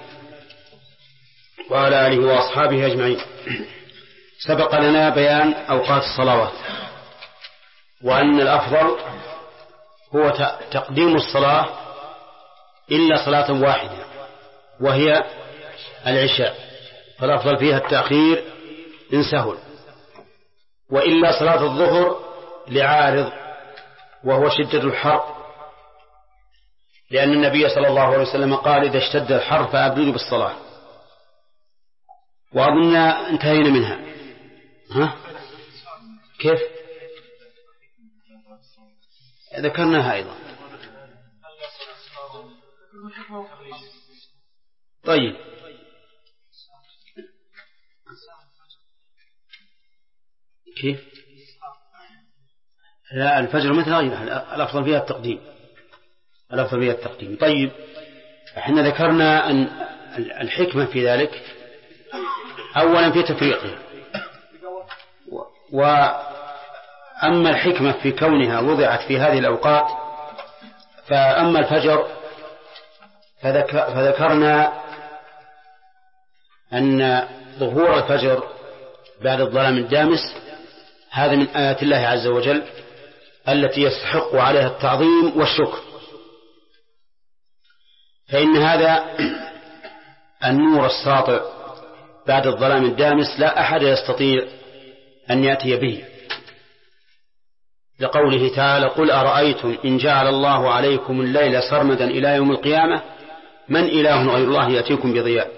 وعلى آله وأصحابه أجمعين. سبق لنا بيان أوقات الصلوات، وأن الأفضل هو تقديم الصلاة إلا صلاة واحدة وهي العشاء، فالأفضل فيها التأخير إن سهل، وإلا صلاة الظهر لعارض وهو شدة الحر، لأن النبي صلى الله عليه وسلم قال إذا اشتد الحر فأبردوا بالصلاة. وأظن انتهينا منها. كيف ذكرناها أيضا. طيب كيف؟ لا الفجر مثل غيرها، الأفضل فيها التقديم. طيب احنا ذكرنا أن الحكمة في ذلك أولا في تفريقها، وأما الحكمة في كونها وضعت في هذه الأوقات، فأما الفجر فذكرنا أن ظهور الفجر بعد الظلام الدامس هذا من آيات الله عز وجل التي يستحق عليها التعظيم والشكر، فإن هذا النور الساطع بعد الظلام الدامس لا أحد يستطيع أن يأتي به، لقوله تعالى قل أرأيتم إن جعل الله عليكم الليل سرمدا إلى يوم القيامة من إله غير الله يأتيكم بضياء.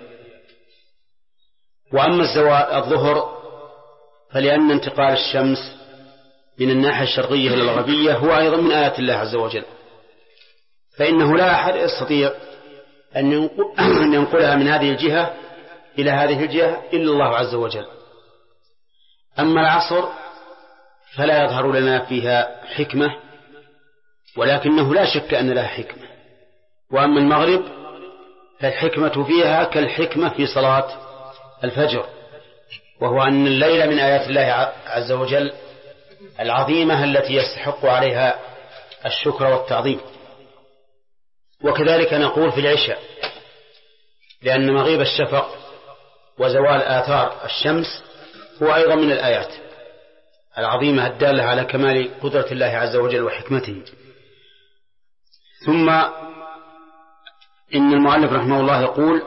وأما الظهر فلأن انتقال الشمس من الناحية الشرقية إلى الغربية هو أيضا من آيات الله عز وجل، فإنه لا أحد يستطيع أن ينقلها من هذه الجهة إلى هذه الجهة إلا الله عز وجل. أما العصر فلا يظهر لنا فيها حكمة، ولكنه لا شك أن لها حكمة، وأما المغرب فالحكمة فيها كالحكمة في صلاة الفجر، وهو أن الليل من آيات الله عز وجل العظيمة التي يستحق عليها الشكر والتعظيم. وكذلك نقول في العشاء، لأن مغيب الشفق وزوال آثار الشمس هو أيضا من الآيات العظيمة الدالة على كمال قدرة الله عز وجل وحكمته. ثم إن المؤلف رحمه الله يقول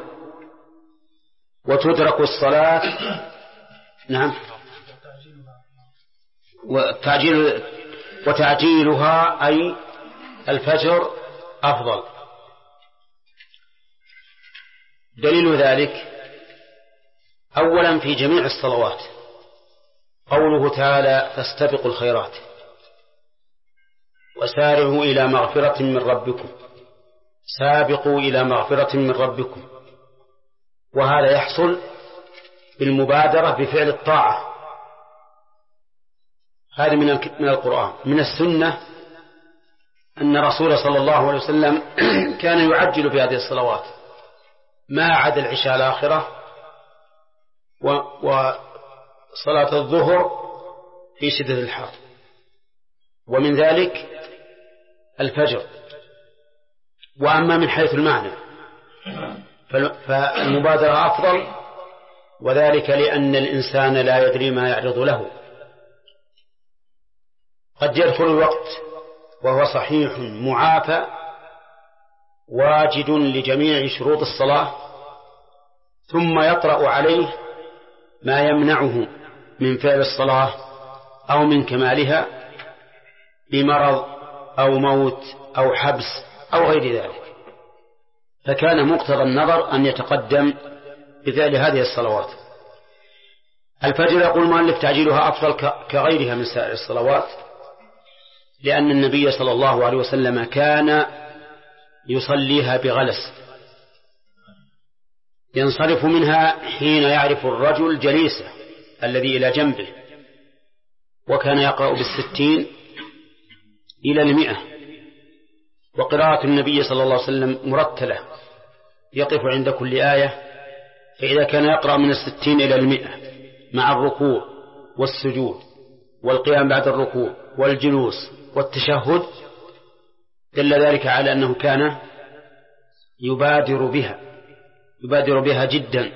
وتدرك الصلاة نعم وتعجيلها أي الفجر أفضل. دليل ذلك أولا في جميع الصلوات قوله تعالى فاستبقوا الخيرات وسارعوا إلى مغفرة من ربكم، سابقوا إلى مغفرة من ربكم، وهذا يحصل بالمبادرة بفعل الطاعة. هذا من القرآن. من السنة أن الرسول صلى الله عليه وسلم كان يعجل في هذه الصلوات ما عدا العشاء الآخرة وصلاة الظهر في شدة الحر، ومن ذلك الفجر. وأما من حيث المعنى فالمبادرة أفضل، وذلك لأن الإنسان لا يدري ما يعرض له. قد يدخل الوقت وهو صحيح معافى واجد لجميع شروط الصلاة، ثم يطرأ عليه ما يمنعه من فعل الصلاة أو من كمالها بمرض أو موت أو حبس أو غير ذلك، فكان مقتضى النظر أن يتقدم بفعل هذه الصلوات. الفجر يقول المؤلف تعجيلها أفضل كغيرها من سائر الصلوات، لأن النبي صلى الله عليه وسلم كان يصليها بغلس ينصرف منها حين يعرف الرجل جليسه الذي إلى جنبه، وكان يقرأ بالستين إلى 100. وقراءة النبي صلى الله عليه وسلم مرتلة يقف عند كل آية، فإذا كان يقرأ من 60 إلى 100 مع الركوع والسجود والقيام بعد الركوع والجلوس والتشهد دل ذلك على أنه كان يبادر بها جدا.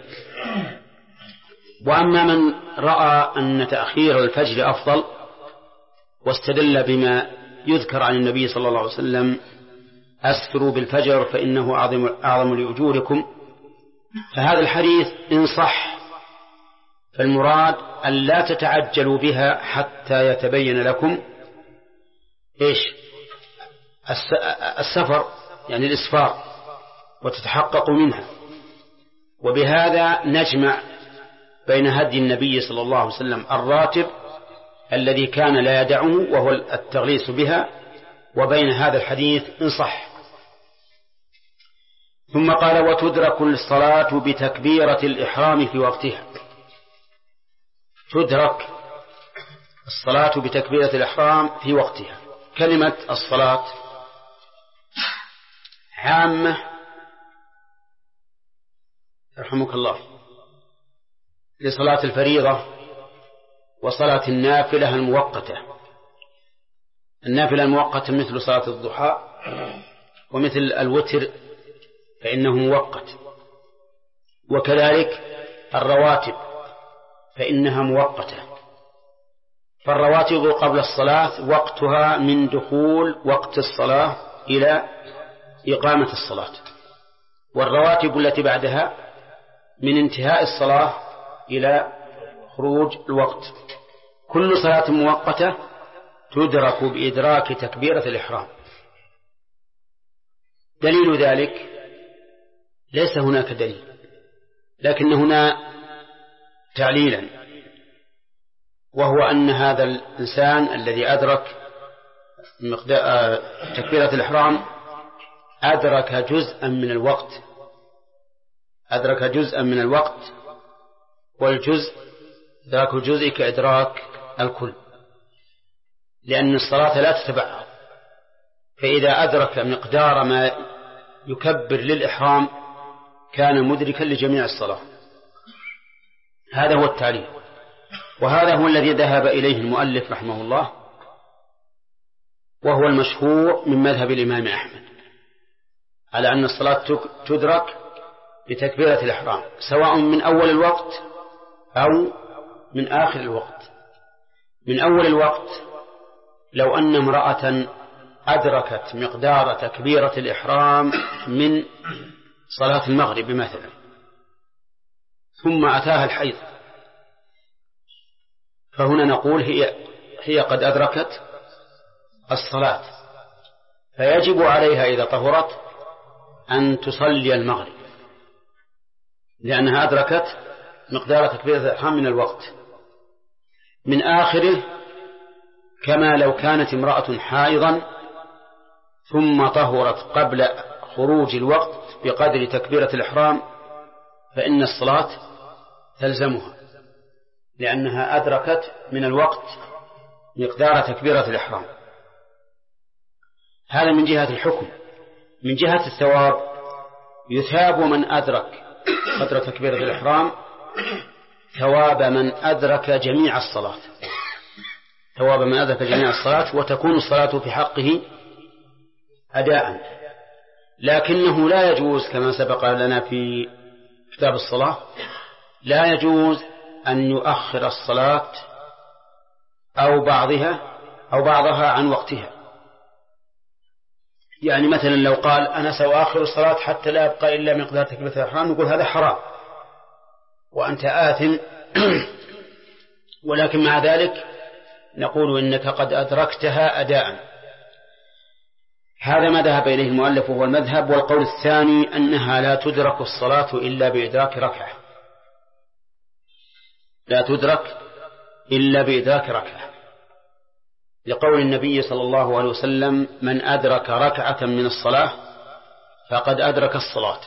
وأما من رأى أن تأخير الفجر أفضل واستدل بما يذكر عن النبي صلى الله عليه وسلم أسفروا بالفجر فإنه أعظم لأجوركم، فهذا الحديث إن صح فالمراد أن لا تتعجلوا بها حتى يتبين لكم السفر يعني الإسفار وتتحققوا منها. وبهذا نجمع بين هدي النبي صلى الله عليه وسلم الراتب الذي كان لا يدعه وهو التغليس بها، وبين هذا الحديث إن صح. ثم قال وتدرك الصلاة بتكبيرة الإحرام في وقتها. تدرك الصلاة بتكبيرة الإحرام في وقتها. كلمة الصلاة عامة يرحمك الله لصلاة الفريضة وصلاة النافلة المؤقتة. النافلة المؤقتة مثل صلاة الضحى ومثل الوتر فإنه مؤقت، وكذلك الرواتب فإنها مؤقتة. فالرواتب قبل الصلاة وقتها من دخول وقت الصلاة إلى إقامة الصلاة، والرواتب التي بعدها من انتهاء الصلاة إلى خروج الوقت. كل صلاة مؤقتة تدرك بإدراك تكبيرة الإحرام. دليل ذلك ليس هناك دليل، لكن هنا تعليلا، وهو أن هذا الإنسان الذي أدرك تكبيرة الإحرام أدرك جزءا من الوقت، أدرك جزءا من الوقت، والجزء ذاك الجزء كإدراك الكل، لأن الصلاة لا تتبعها. فإذا أدرك مقدار ما يكبر للإحرام كان مدركا لجميع الصلاة. هذا هو التعليل، وهذا هو الذي ذهب إليه المؤلف رحمه الله، وهو المشهور من مذهب الإمام أحمد، على أن الصلاة تدرك بتكبيرة الإحرام سواء من أول الوقت أو من آخر الوقت. من أول الوقت لو أن امرأة أدركت مقدار تكبيرة الإحرام من صلاة المغرب مثلا، ثم أتاها الحيض، فهنا نقول هي قد أدركت الصلاة، فيجب عليها إذا طهرت أن تصلي المغرب، لأنها أدركت مقدار تكبيرة الإحرام من الوقت. من آخره كما لو كانت امرأة حائضا ثم طهرت قبل خروج الوقت بقدر تكبيرة الإحرام، فإن الصلاة تلزمها، لأنها أدركت من الوقت مقدار تكبيرة الإحرام. هذا من جهة الحكم. من جهة الثواب يثاب من أدرك قدر تكبيرة الإحرام ثواب من أدرك جميع الصلاة، ثواب من أدرك جميع الصلاة، وتكون الصلاة في حقه أداء. لكنه لا يجوز كما سبق لنا في كتاب الصلاة، لا يجوز أن يؤخر الصلاة أو بعضها عن وقتها. يعني مثلا لو قال أنا سأؤخر الصلاة حتى لا يبقى إلا مقدار تكبيرة الإحرام، نقول هذا حرام وأنت آثم، ولكن مع ذلك نقول إنك قد أدركتها أداء. هذا ما ذهب إليه المؤلف وهو المذهب. والقول الثاني أنها لا تدرك الصلاة إلا بإدراك ركعة، لا تدرك إلا بإدراك ركعة، لقول النبي صلى الله عليه وسلم من أدرك ركعة من الصلاة فقد أدرك الصلاة.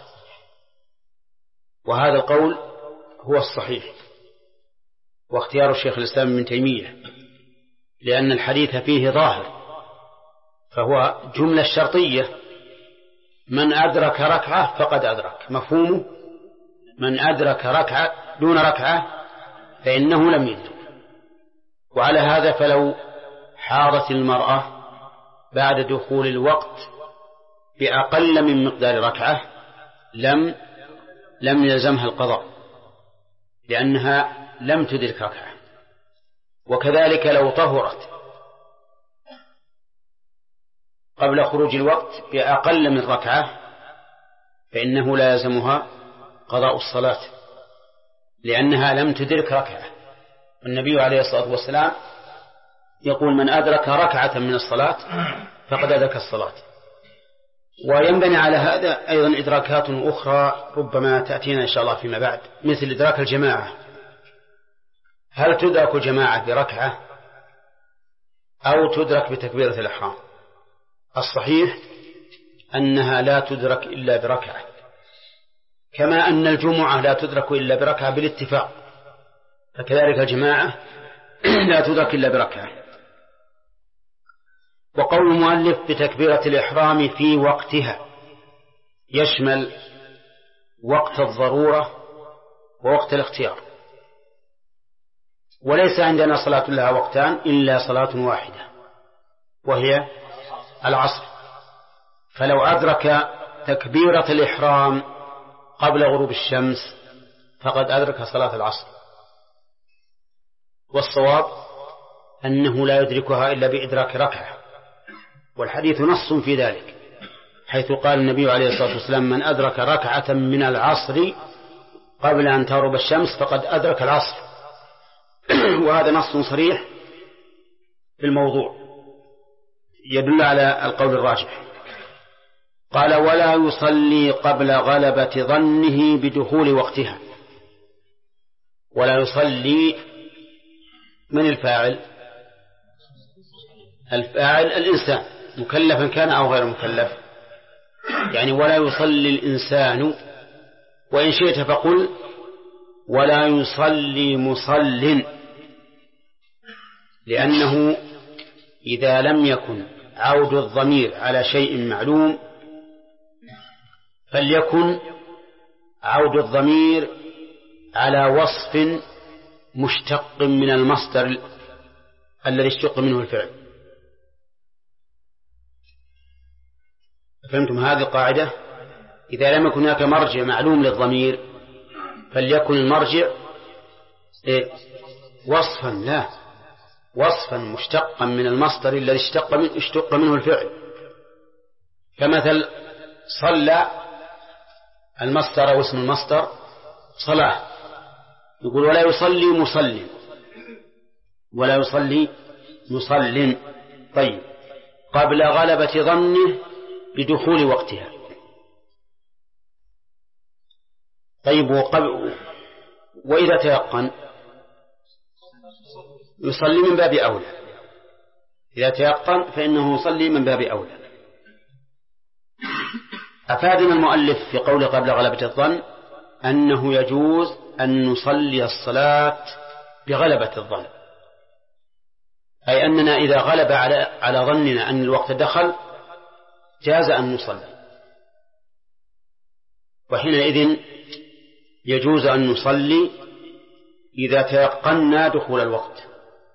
وهذا القول هو الصحيح واختيار الشيخ الإسلام ابن تيمية، لأن الحديث فيه ظاهر، فهو جملة شرطية، من أدرك ركعة فقد أدرك، مفهومه من أدرك ركعة دون ركعة فإنه لم يدرك. وعلى هذا فلو حاضت المرأة بعد دخول الوقت بأقل من مقدار ركعة لم يلزمها القضاء، لأنها لم تدرك ركعة. وكذلك لو طهرت قبل خروج الوقت بأقل من ركعة فإنه لا يلزمها قضاء الصلاة، لأنها لم تدرك ركعة. النبي عليه الصلاة والسلام يقول من أدرك ركعة من الصلاة فقد أدرك الصلاة. وينبني على هذا أيضا إدراكات أخرى ربما تأتينا إن شاء الله فيما بعد، مثل إدراك الجماعة. هل تدرك جماعة بركعة أو تدرك بتكبيرة الإحرام؟ الصحيح أنها لا تدرك إلا بركعة، كما أن الجمعة لا تدرك إلا بركعة بالاتفاق، فكذلك الجماعة لا تدرك إلا بركعة. وقول المؤلف بتكبيرة الإحرام في وقتها يشمل وقت الضرورة ووقت الاختيار، وليس عندنا صلاة لها وقتان إلا صلاة واحدة وهي العصر. فلو أدرك تكبيرة الإحرام قبل غروب الشمس فقد أدرك صلاة العصر. والصواب أنه لا يدركها إلا بإدراك ركعة، والحديث نص في ذلك، حيث قال النبي عليه الصلاة والسلام من أدرك ركعة من العصر قبل أن تغرب الشمس فقد أدرك العصر. وهذا نص صريح في الموضوع يدل على القول الراجح. قال ولا يصلي قبل غلبة ظنه بدخول وقتها. ولا يصلي من الفاعل؟ الفاعل الإنسان، مكلفا كان أو غير مكلف. يعني ولا يصلي الإنسان، وإن شئت فقل ولا يصلي مصل، لأنه إذا لم يكن عود الضمير على شيء معلوم فليكن عود الضمير على وصف مشتق من المصدر الذي اشتق منه الفعل. فهمتم هذه القاعدة؟ إذا لم يكن هناك مرجع معلوم للضمير فليكن المرجع وصفا مشتقا من المصدر الذي اشتق منه الفعل. كمثل صلى، المصدر واسم المصدر صلاة، يقول ولا يصلي مصل، ولا يصلي مصل. طيب، قبل غلبة ظنه بدخول وقتها. طيب، وإذا تيقن يصلي من باب أولى. إذا تيقن فإنه يصلي من باب أولى. أفادنا المؤلف في قوله قبل غلبة الظن أنه يجوز أن نصلي الصلاة بغلبة الظن، أي أننا إذا غلب على ظننا أن الوقت دخل جاز أن نصلي، وحينئذ يجوز أن نصلي إذا تيقنا دخول الوقت،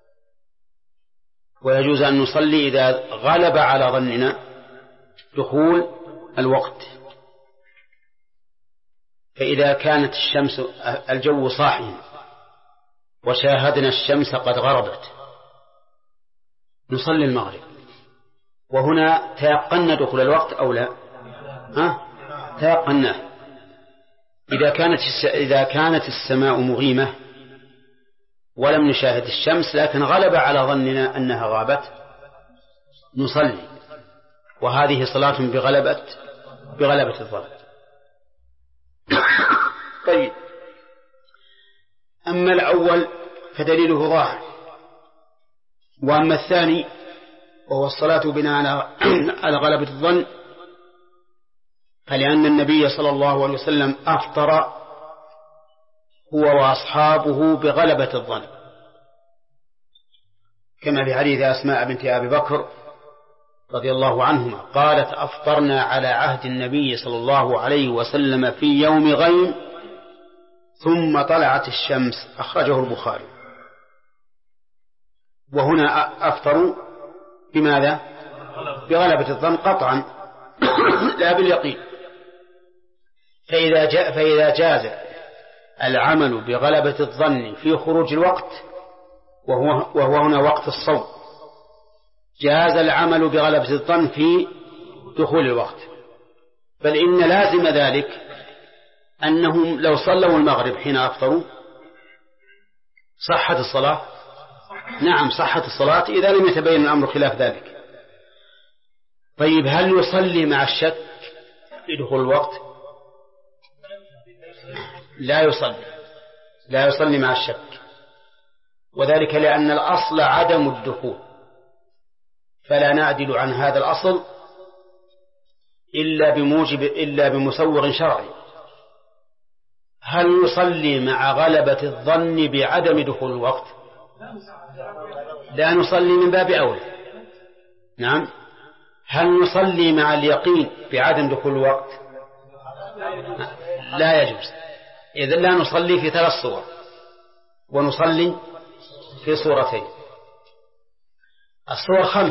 ويجوز أن نصلي إذا غلب على ظننا دخول الوقت. فإذا كانت الشمس الجو صاحي وشاهدنا الشمس قد غربت نصلي المغرب، وهنا تيقنا دخول الوقت أو لا؟ تيقناه. إذا كانت السماء مغيمة ولم نشاهد الشمس لكن غلب على ظننا أنها غابت نصلي، وهذه صلاة بغلبة الظن. طيب، أما الأول فدليله ظاهر، وأما الثاني وهو الصلاة بناء على غلبة الظن فلأن النبي صلى الله عليه وسلم أفطر هو وأصحابه بغلبة الظن، كما في حديث أسماء بنت أبي بكر رضي الله عنهما قالت أفطرنا على عهد النبي صلى الله عليه وسلم في يوم غيم ثم طلعت الشمس، أخرجه البخاري. وهنا أفطروا بماذا؟ بغلبة الظن قطعا لا باليقين. فإذا جاز العمل بغلبة الظن في خروج الوقت وهو هنا وقت الصوم، جاز العمل بغلبة الظن في دخول الوقت، بل إن لازم ذلك أنهم لو صلوا المغرب حين أفطروا صحت الصلاة. نعم صحت الصلاة إذا لم يتبين الأمر خلاف ذلك. طيب، هل يصلي مع الشك في دخول الوقت؟ لا يصلي مع الشك، وذلك لأن الأصل عدم الدخول، فلا نعدل عن هذا الأصل إلا بمسوغ شرعي. هل يصلي مع غلبة الظن بعدم دخول الوقت؟ لا نصلي من باب أولى. نعم. هل نصلي مع اليقين بعدم دخول الوقت؟ لا يجوز. إذن لا نصلي في 3 صور، ونصلي في صورتين. الصور 5: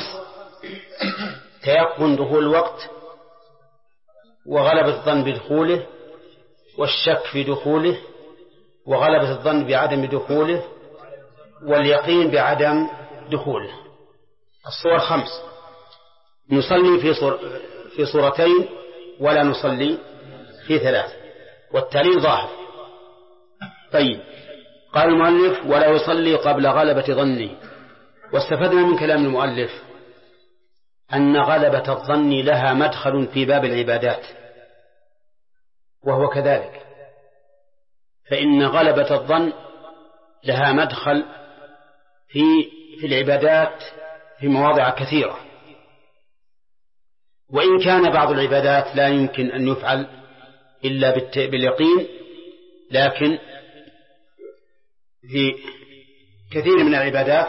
تيقن دخول الوقت، وغلبة الظن بدخوله، والشك في دخوله، وغلبة الظن بعدم دخوله، واليقين بعدم دخوله. الصور 5. نصلي في صورتين ولا نصلي في 3، والتعليل ظاهر. طيب، قال المؤلف ولا يصلي قبل غلبة ظنه. واستفدنا من كلام المؤلف أن غلبة الظن لها مدخل في باب العبادات، وهو كذلك، فإن غلبة الظن لها مدخل في العبادات في مواضع كثيرة، وإن كان بعض العبادات لا يمكن أن يفعل إلا باليقين، لكن في كثير من العبادات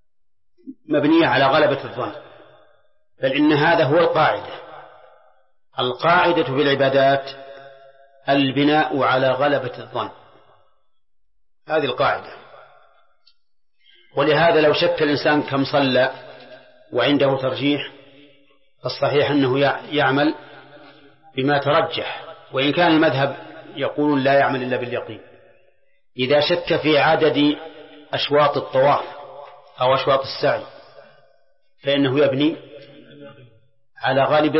مبنية على غلبة الظن، بل إن هذا هو القاعدة. القاعدة في العبادات البناء على غلبة الظن، هذه القاعدة. ولهذا لو شك الإنسان كم صلى وعنده ترجيح فالصحيح أنه يعمل بما ترجح، وإن كان المذهب يقول لا يعمل إلا باليقين. إذا شك في عدد أشواط الطواف أو أشواط السعي فإنه يبني على غالب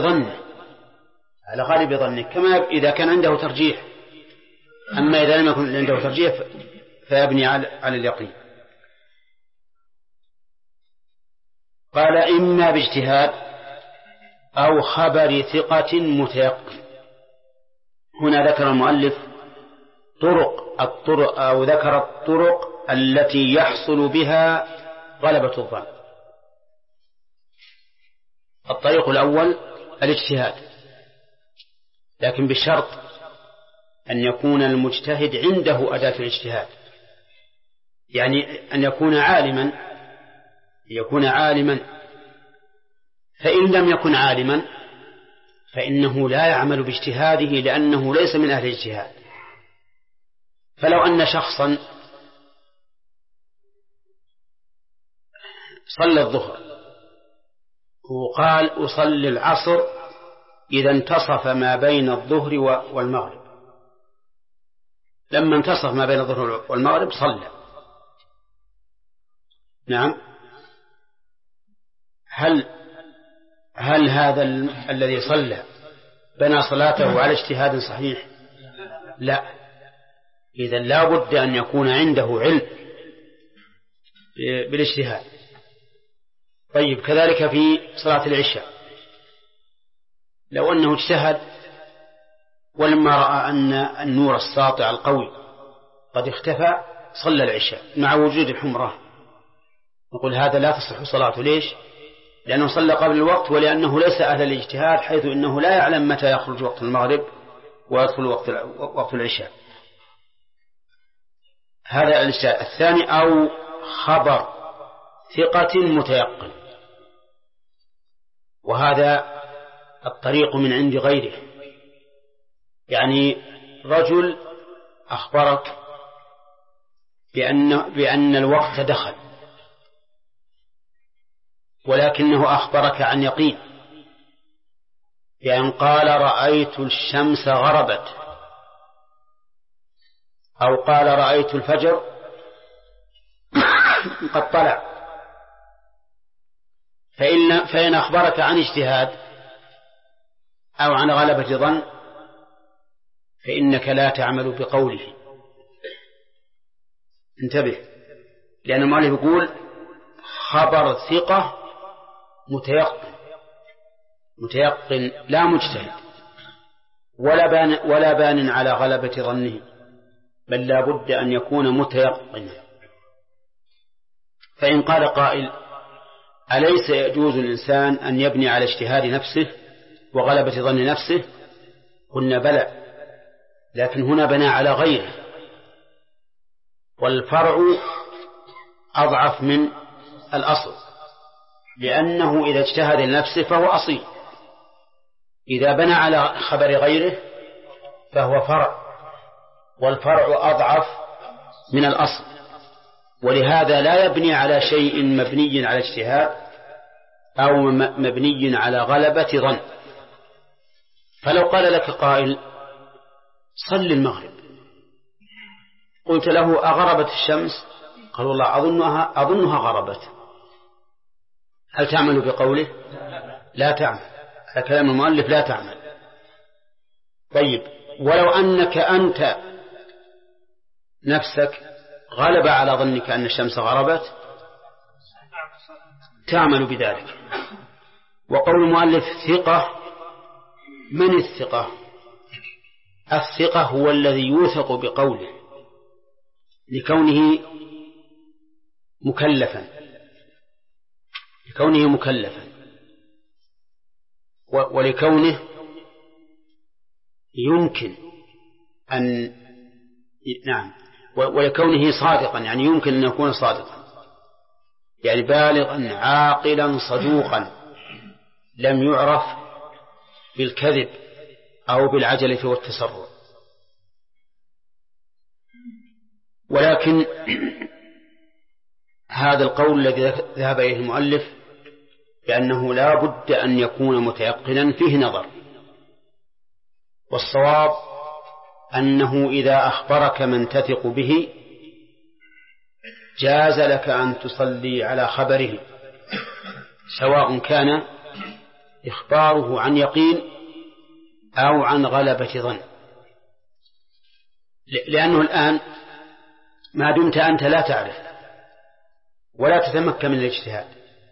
ظنه كما إذا كان عنده ترجيح. أما إذا لم يكن عنده ترجيح فيبني على اليقين. قال إما باجتهاد أو خبر ثقة متيقن. هنا ذكر المؤلف الطرق أو ذكر الطرق التي يحصل بها غلبة الظن. الطريق الأول الاجتهاد، لكن بشرط أن يكون المجتهد عنده أداة الاجتهاد، يعني أن يكون عالما. فإن لم يكن عالما فإنه لا يعمل باجتهاده لأنه ليس من أهل الاجتهاد. فلو أن شخصا صلى الظهر وقال أصلي العصر إذا انتصف ما بين الظهر والمغرب، لما انتصف ما بين الظهر والمغرب صلى. نعم، هل هذا الذي صلى بنى صلاته على اجتهاد صحيح؟ لا. إذن لا بد أن يكون عنده علم بالاجتهاد. طيب، كذلك في صلاة العشاء، لو أنه اجتهد ولما رأى أن النور الساطع القوي قد اختفى صلى العشاء مع وجود الحمرة، نقول هذا لا تصح صلاته. ليش؟ لأنه صلى قبل الوقت، ولأنه ليس أهل الاجتهاد، حيث إنه لا يعلم متى يخرج وقت المغرب ويدخل وقت العشاء. هذا الاجتهاد. الثاني أو خبر ثقة متيقن، وهذا الطريق من عند غيره. يعني رجل أخبرك بأن الوقت دخل، ولكنه أخبرك عن يقين، بأن قال رأيت الشمس غربت، أو قال رأيت الفجر قد طلع. فإن أخبرك عن اجتهاد أو عن غلبة ظن فإنك لا تعمل بقوله. انتبه، لأن المؤلف يقول خبر ثقة متيقن لا مجتهد ولا بان على غلبة ظنه، بل لا بد أن يكون متيقنا. فإن قال قائل أليس يجوز الإنسان أن يبني على اجتهاد نفسه وغلبة ظن نفسه؟ قلنا بلى، لكن هنا بنى على غيره، والفرع أضعف من الأصل، لأنه إذا اجتهد لنفسه فهو أصيل، إذا بنى على خبر غيره فهو فرع، والفرع أضعف من الأصل. ولهذا لا يبني على شيء مبني على اجتهاد أو مبني على غلبة ظن. فلو قال لك قائل صل المغرب، قلت له أغربت الشمس؟ قال والله أظنها غربت، هل تعمل بقوله؟ لا تعمل، على كلام المؤلف لا تعمل. طيب، ولو أنك أنت نفسك غلب على ظنك أن الشمس غربت تعمل بذلك. وقول المؤلف ثقة، من الثقة؟ الثقة هو الذي يوثق بقوله لكونه مكلفا ولكونه يمكن أن ولكونه صادقا، يعني يمكن أن يكون صادقا، يعني بالغا عاقلا صدوقا لم يعرف بالكذب أو بالعجلة والتسرع. ولكن هذا القول الذي ذهب إليه المؤلف بأنه لا بد أن يكون متيقنا فيه نظر، والصواب أنه إذا أخبرك من تثق به جاز لك أن تصلي على خبره، سواء كان إخباره عن يقين أو عن غلبة ظن، لأنه الآن ما دمت أنت لا تعرف ولا تتمكن من الاجتهاد،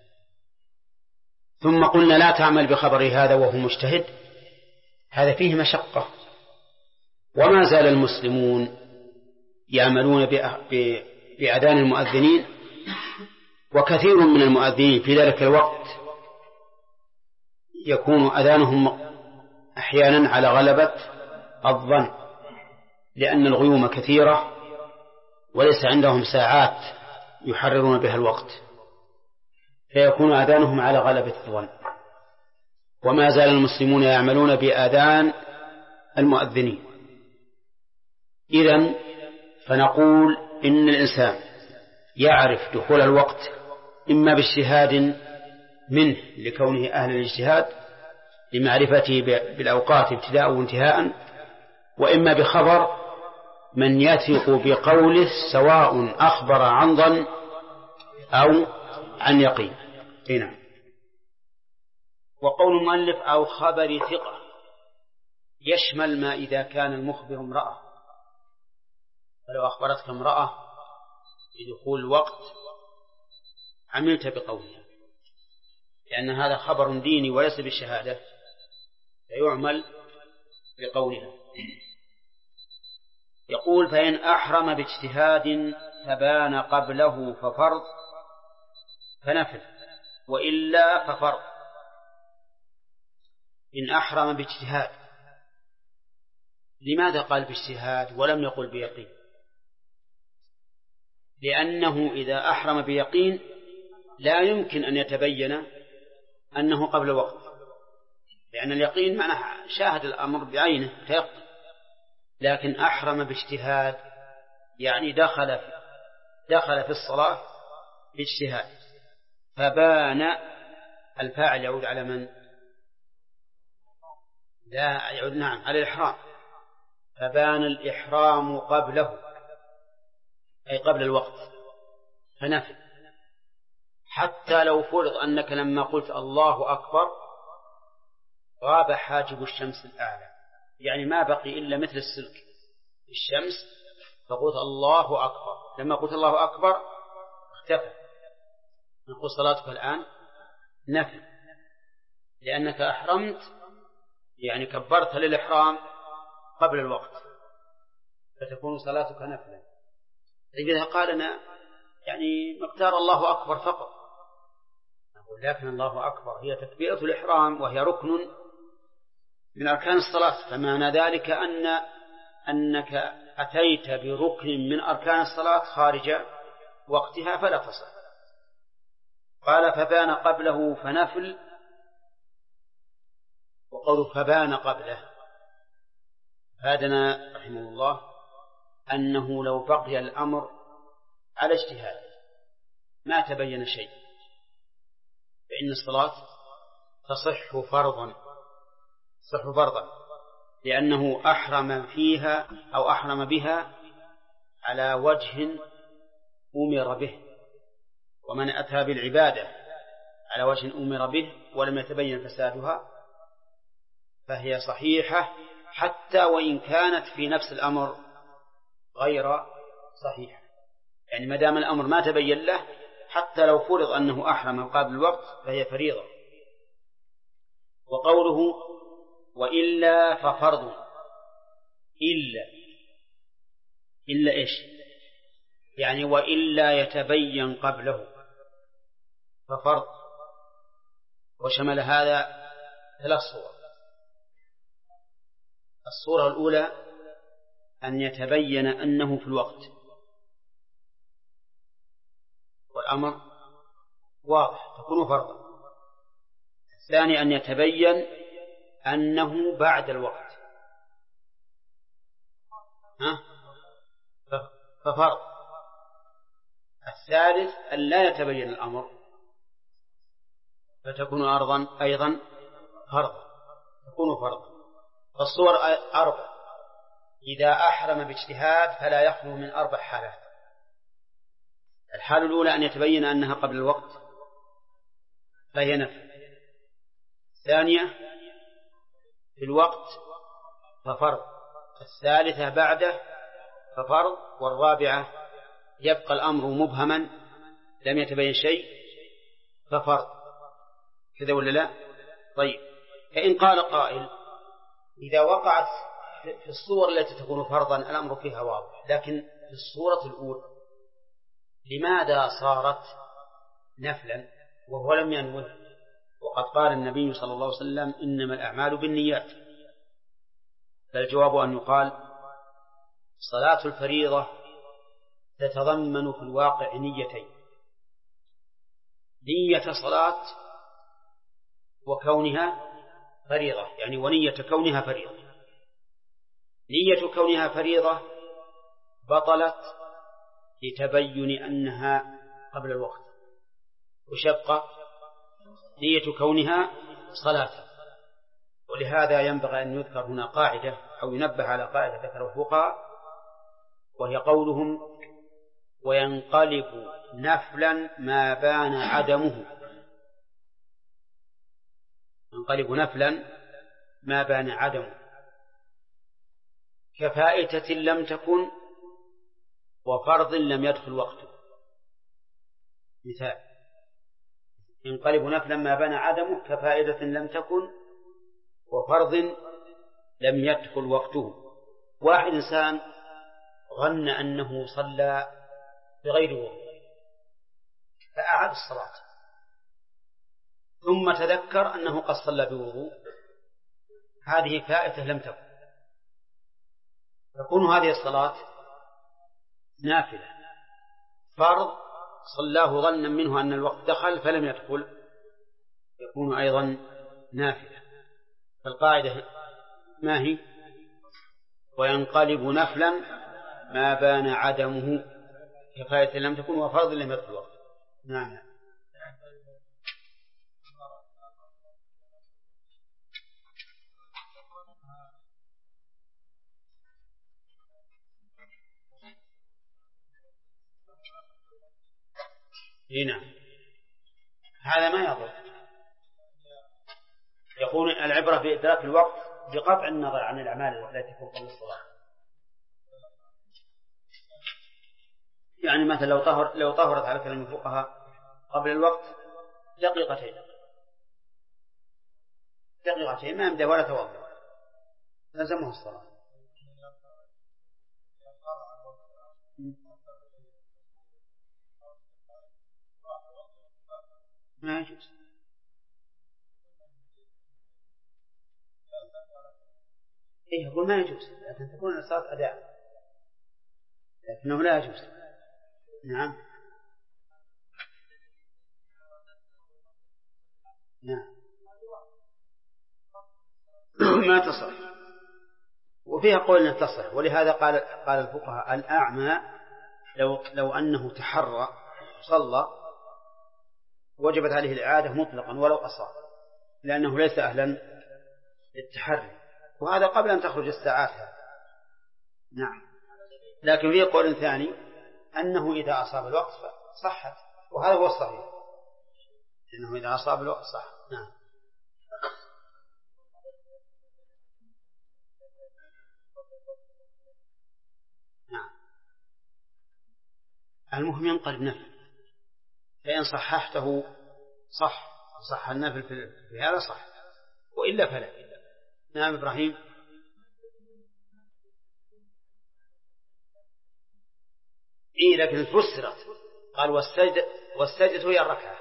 ثم قلنا لا تعمل بخبر هذا وهو مجتهد، هذا فيه مشقة. وما زال المسلمون يعملون بأذان المؤذنين، وكثير من المؤذنين في ذلك الوقت يكون أذانهم أحيانا على غلبة الظن، لأن الغيوم كثيرة وليس عندهم ساعات يحررون بها الوقت، فيكون أذانهم على غلبة الظن. وما زال المسلمون يعملون بأذان المؤذنين. إذن فنقول إن الإنسان يعرف دخول الوقت إما باجتهاد منه لكونه أهل الاجتهاد لمعرفته بالأوقات ابتداء وانتهاء، وإما بخبر من يثق بقوله سواء أخبر عن ظن أو عن يقين. هنا وقول المؤلف أو خبر ثقة يشمل ما إذا كان المخبر امرأة، فلو أخبرتك امرأة بدخول الوقت عملت بقولها، لأن هذا خبر ديني وليس بالشهادة، فيعمل بقولها. يقول فإن أحرم باجتهاد فبان قبله ففرض فنفل، وإلا ففرض. إن أحرم باجتهاد، لماذا قال باجتهاد ولم يقل بيقين؟ لأنه إذا أحرم بيقين لا يمكن أن يتبين أنه قبل وقت، لأن اليقين معناه شاهد الأمر بعينه تيقن. لكن أحرم باجتهاد يعني دخل في الصلاة باجتهاد، فبان الفاعل يعود على من؟ لا يعود نعم على الإحرام، فبان الإحرام قبله أي قبل الوقت فنفل. حتى لو فرض أنك لما قلت الله أكبر غاب حاجب الشمس الأعلى، يعني ما بقي إلا مثل السلك الشمس، فقلت الله أكبر، لما قلت الله أكبر اختفى، نقول صلاتك الآن نفل، لأنك أحرمت يعني كبرت للإحرام قبل الوقت، فتكون صلاتك نفلا. إذا قال أنا يعني مقدار الله أكبر فقط، نقول لكن الله أكبر هي تكبيرة الإحرام وهي ركن من أركان الصلاة، فمعنى ذلك أنك أتيت بركن من أركان الصلاة خارج وقتها فلا تصح. قال فبان قبله فنفل، وقوله فبان قبله هذا رحمه الله أنه لو بقي الأمر على اجتهاد ما تبين شيء فإن الصلاة تصح فرضا، لأنه أحرم فيها أو أحرم بها على وجه أمر به، ومن أتى بالعبادة على وجه أمر به ولم يتبين فسادها فهي صحيحة، حتى وإن كانت في نفس الأمر غير صحيحة. يعني ما دام الأمر ما تبين له حتى لو فرض أنه أحرم قبل الوقت فهي فريضة. وقوله وإلا ففرض، إلا إيش؟ يعني وإلا يتبين قبله ففرض، وشمل هذا 3 صور. الصورة الأولى أن يتبين أنه في الوقت والأمر واضح تكون فرضا. الثاني أن يتبين أنه بعد الوقت ففرض. الثالث أن لا يتبين الأمر فتكون أرضا أيضا فرضا، تكون فرضا. فالصور 4: إذا أحرم باجتهاد فلا يخلو من 4 حالات. الحالة الأولى أن يتبين أنها قبل الوقت فهي نفل. الثانية في الوقت ففرض. الثالثة بعده ففرض. والرابعة يبقى الأمر مبهما لم يتبين شيء ففرض. كذا ولا لا؟ طيب، فإن قال قائل إذا وقعت في الصور التي تكون فرضا الأمر فيها واضح، لكن في الصورة الأولى لماذا صارت نفلا وهو لم ينوه؟ وقد قال النبي صلى الله عليه وسلم إنما الأعمال بالنيات. فالجواب أن يقال صلاة الفريضة تتضمن في الواقع نيتين: نية صلاة وكونها فريضة، يعني ونية كونها فريضة. نية كونها فريضة بطلت لتبين أنها قبل الوقت، وشبق نية كونها صلاة. ولهذا ينبغي أن يذكر هنا قاعدة أو ينبه على قاعدة ذكر الفقهاء، وهي قولهم: وينقلب نفلا ما بان عدمه. ينقلب نفلا ما بان عدمه كفائتة لم تكن وفرض لم يدخل وقته. مثال: ينقلب نفلا ما بان عدمه كفائدة لم تكن وفرض لم يدخل وقته. واحد إنسان ظن أنه صلى بغير وضوء فأعاد الصلاة، ثم تذكر أنه قد صلى بوضوء، هذه فائتة لم تكن، تكون هذه الصلاة نافلة. فرض صلاه ظنا منه أن الوقت دخل فلم يدخل يكون أيضا نافلة. فالقاعدة ما هي؟ وينقلب نفلا ما بان عدمه كفاية لم تكن وفرض لم يدخل الوقت. نعم. هنا هذا ما يضر. يقول العبرة بإدراك الوقت بقطع النظر عن الأعمال التي تكون قبل الصلاة. يعني مثلا لو طهرت على كلام الفقهاء قبل الوقت دقيقتين ما يمدى ولا توضأ لزمه الصلاة. ما يجوز. يقول ما يجوز، لكن تكون الصلاة أداء، لكنه لا يجوز. نعم. ما تصح، وفيها قول أنها تصح. ولهذا قال الفقهاء الأعمى لو أنه تحرى صلى وجبت عليه الإعادة مطلقا ولو أصاب، لأنه ليس أهلا للتحري، وهذا قبل أن تخرج الساعات هذا. نعم. لكن فيه قول ثاني أنه إذا أصاب الوقت صحت، وهذا هو الصحيح، أنه إذا أصاب الوقت صح. نعم. نعم. المهم ينقلب نفل، فإن صححته صح النفل في هذا صح، وإلا فلا. نعم. إبراهيم. لكن فسرت قال والسجدة هي الركعة،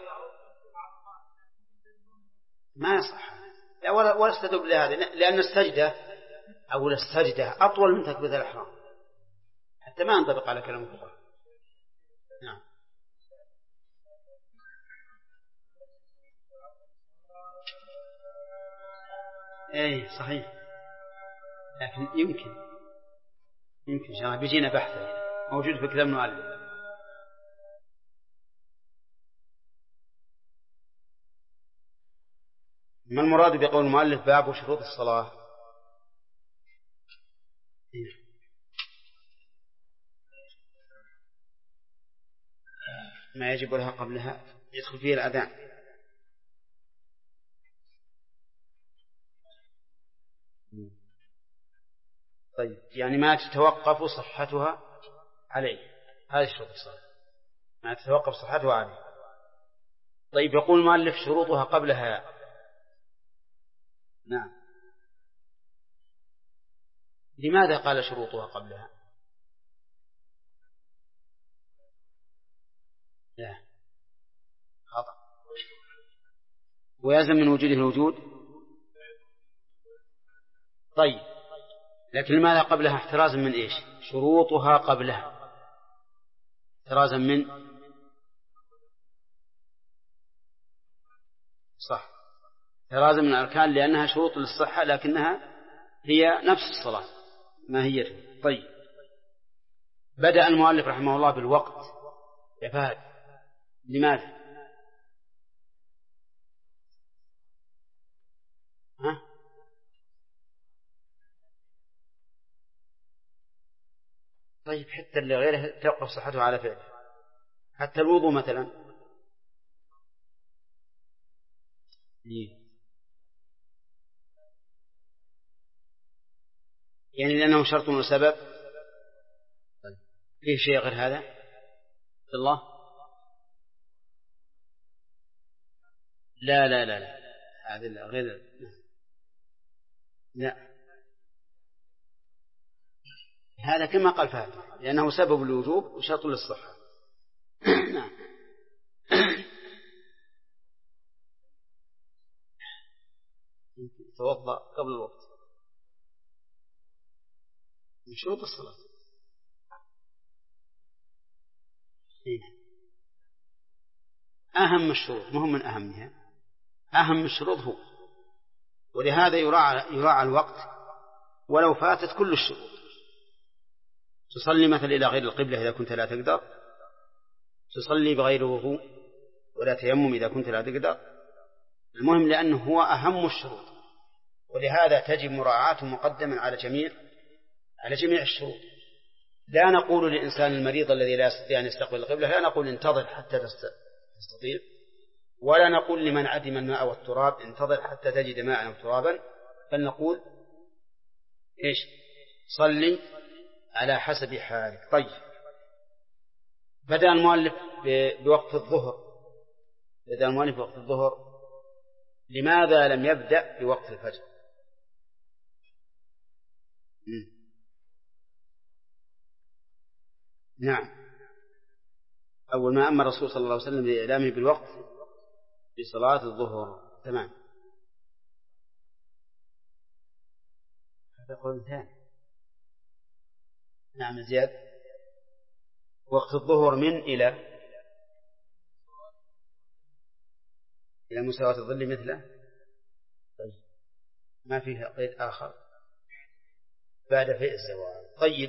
ما يصح ولا استدل لهذا، لأن السجدة أو السجدة أطول من تكبيرة الإحرام، حتى ما ينطبق على كلام الفقهاء. نعم. صحيح، لكن يمكن يمكن إن شاء الله بيجينا بحثه موجود في كتاب المؤلف. ما المراد بقول المؤلف باب شروط الصلاة؟ ما يجب لها قبلها يدخل فيه الأذان. طيب يعني ما تتوقف صحتها عليه، هذه شروط الصلاة ما تتوقف صحتها عليه. طيب يقول المؤلف شروطها قبلها. نعم، لماذا قال شروطها قبلها؟ لا، خطأ. ويلزم من وجوده الوجود. طيب لكن لماذا قبلها؟ احترازا من إيش؟ شروطها قبلها احترازا من صح، احترازا من الأركان لأنها شروط للصحة لكنها هي نفس الصلاة ماهيتها. طيب بدأ المؤلف رحمه الله بالوقت يا فهد، لماذا؟ ها؟ طيب حتى اللي غيره توقف صحته على فعله، حتى الوضوء مثلا. يعني لأنه شرط وسبب. طيب فيه شيء غير هذا الله؟ لا لا لا لا، هذا غير. لا، هذا كما قال فهد لأنه سبب الوجوب وشرط للصحة. نعم. توضأ قبل الوقت من شروط الصلاة. أهم الشروط، مهم من أهمها، أهم الشروط هو، ولهذا يراعى الوقت ولو فاتت كل الشروط. تصلي مثلا إلى غير القبلة إذا كنت لا تقدر، تصلي بغير وضوء ولا تيمم إذا كنت لا تقدر. المهم لأنه هو أهم الشروط، ولهذا تجب مراعاته مقدما على جميع الشروط. لا نقول للإنسان المريض الذي لا يستطيع أن يستقبل القبلة لا نقول انتظر حتى تستطيع، ولا نقول لمن عدم الماء والتراب انتظر حتى تجد ماء وترابا، بل نقول إيش؟ صلي على حسب حالك. طيب بدأ المؤلف بوقت الظهر، لماذا لم يبدأ بوقت الفجر؟ نعم، أول ما أمر الرسول صلى الله عليه وسلم بإعلامه بالوقت بصلاة الظهر. تمام، هذا قول ثاني. نعم زياد، وقت الظهر من إلى مساواة الظل مثله. طيب ما فيها قيد آخر بعد فيء الزوال. طيب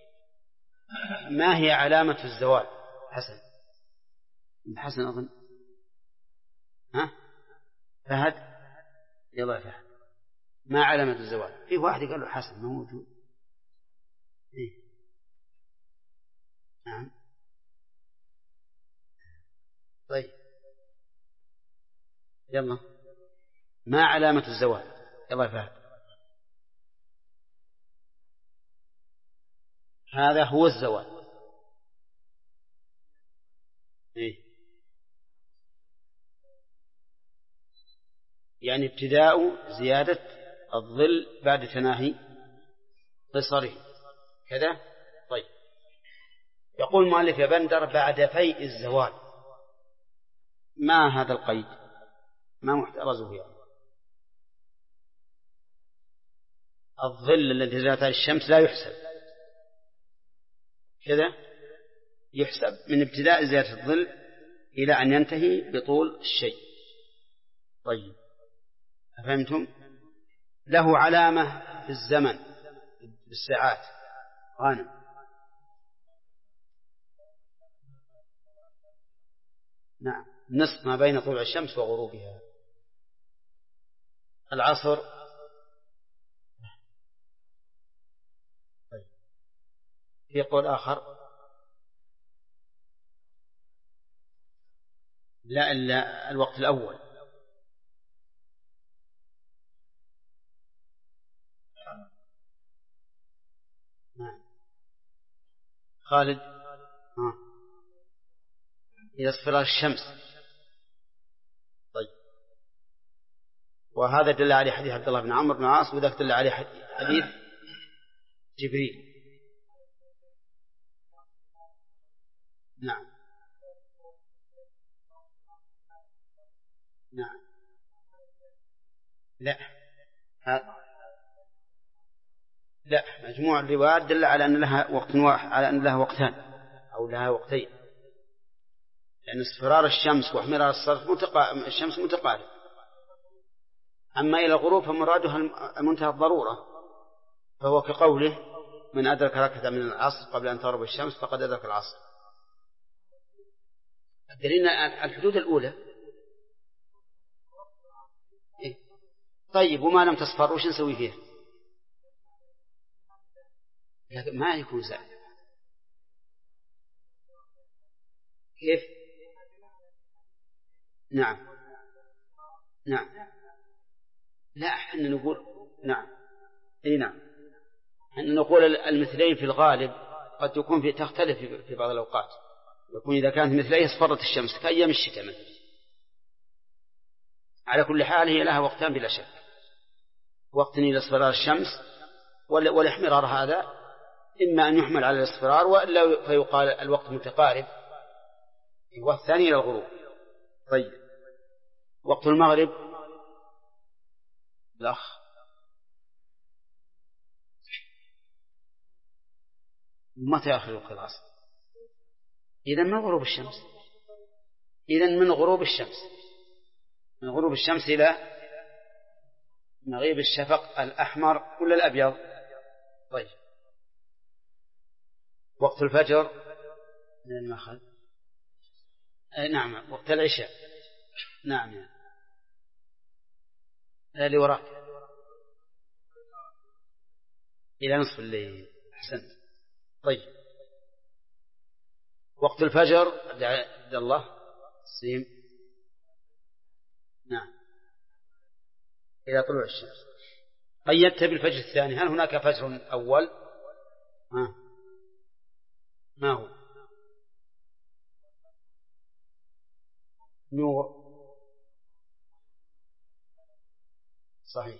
ما هي علامة الزوال؟ حسن أظن. ها فهد، يلا فهد، ما علامة الزوال؟ في واحد قال له حسن ما موجود. إيه؟ نعم. طيب يلا، ما علامة الزوال؟ يلا فهد. هذا هو الزوال. إيه؟ يعني ابتداء زيادة الظل بعد تناهي قصره كذا. طيب يقول المؤلف يا بندر بعد فيء الزوال، ما هذا القيد؟ ما محترزه يعني؟ الظل الذي زالت الشمس لا يحسب كذا، يحسب من ابتداء زيادة الظل إلى أن ينتهي بطول الشيء. طيب أفهمتم؟ له علامة في الزمن بالساعات غانم. نعم، نصف ما بين طلوع الشمس وغروبها. العصر طيب. في قول آخر لا إلا الوقت الأول. نعم. خالد إذا اصفرار الشمس. طيب، وهذا دل عليه حديث عبد الله بن عمرو بن العاص، وذاك دل عليه حديث جبريل. نعم نعم. لا مجموع الروايات دل على أن لها وقت واحد، على أن لها وقتان أو لها وقتين، لأن اصفرار الشمس واحمرار الشمس متقارب. أما إلى الغروب فمرادها منتهى الضرورة، فهو كقوله من أدرك ركعة من العصر قبل أن تغرب الشمس فقد أدرك العصر. الدليل الحدود الأولى. طيب، وما لم تصفر وش نسوي فيه؟ ما يكون زائد. كيف؟ نعم نعم. لا، احنا نقول نعم. اي نعم، احنا نقول المثلين في الغالب قد يكون تختلف في بعض الأوقات. يكون إذا كانت مثليه اصفرت الشمس كأيام الشتاء مثلا. على كل حال هي لها وقتان بلا شك، وقت لاصفرار الشمس والاحمرار هذا إما أن يحمل على الاصفرار وإلا فيقال الوقت متقارب، والثاني إلى الغروب. طيب، وقت المغرب الأخ متى آخر وقت العصر؟ إذن من غروب الشمس. إذن من غروب الشمس، من غروب الشمس إلى مغيب الشفق الأحمر ولا الأبيض. طيب، وقت الفجر من المخل. نعم، وقت العشاء. نعم، اللي وراك إلى نصف الليل. أحسنت. طيب، وقت الفجر عبد الله السيم. نعم، إلى طلوع الشمس. قيدت بالفجر الثاني. هل هناك فجر أول؟ ما هو؟ نور. صحيح،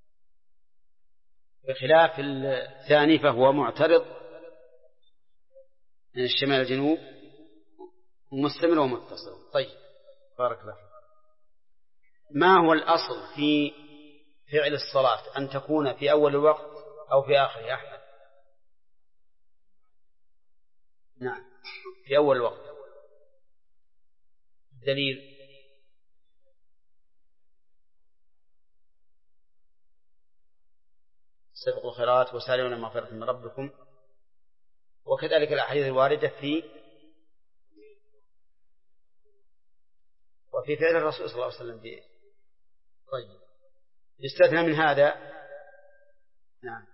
بخلاف الثاني فهو معترض من الشمال الجنوب ومستمر ومتصل. طيب، بارك الله فيك. ما هو الأصل في فعل الصلاة، أن تكون في أول الوقت أو في آخر يا أحمد؟ نعم، في أول الوقت. الدليل سبقوا الخيرات وسارعوا إلى مغفرة من ربكم، وكذلك الأحاديث الواردة وفي فعل الرسول صلى الله عليه وسلم به. طيب، يستثنى من هذا. نعم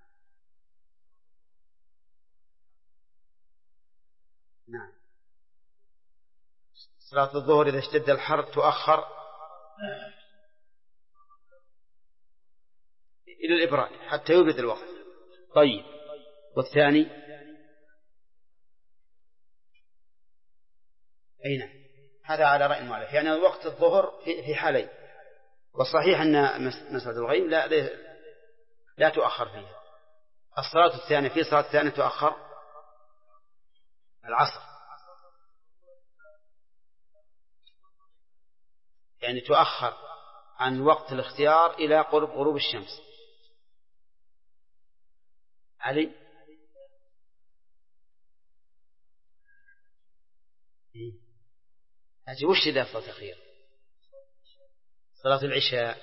نعم. صلاة الظهر إذا اشتد الحر تؤخر إلى الإبراد حتى يبرد الوقت. طيب، والثاني أين؟ هذا على رأي المؤلف، يعني وقت الظهر في حالين، والصحيح أن مسألة الغيب لا تؤخر فيها. الصلاة الثانية في صلاة الثانية تؤخر العصر، يعني تؤخر عن وقت الاختيار إلى قرب غروب الشمس. علي أجي وش إذا صلاة أخير؟ صلاة العشاء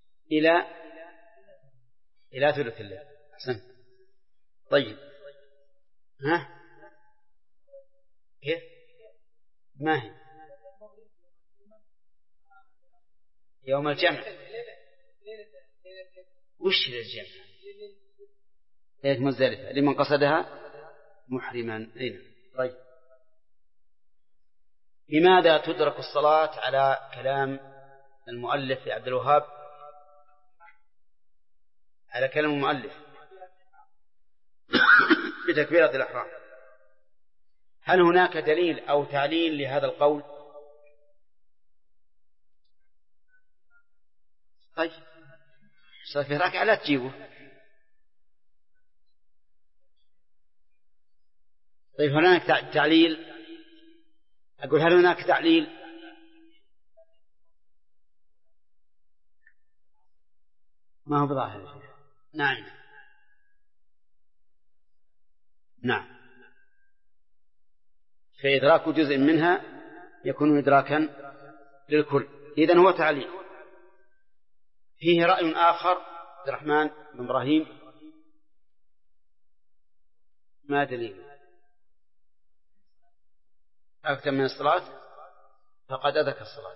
إلى ثلث الليل. أحسن. طيب، ها؟ كيف؟ ما هي؟ يوم الجمع. وش للجمع؟ ليلة مزدلفة لمن قصدها محرما. طيب، لماذا تدرك الصلاة على كلام المؤلف عبد الوهاب؟ على كلام المؤلف بتكبيرة الإحرام. هل هناك دليل أو تعليل لهذا القول؟ طيب، صار في ركعة لا تجيبه. طيب، هل هناك تعليل؟ أقول هل هناك تعليل؟ ما هو بظاهر. نعم، فإدراك جزء منها يكون إدراكا للكل. إذن هو تعليل. فيه رأي آخر عبد الرحمن بن إبراهيم، ما دليل؟ أكثر من الصلاة فقد أدرك الصلاة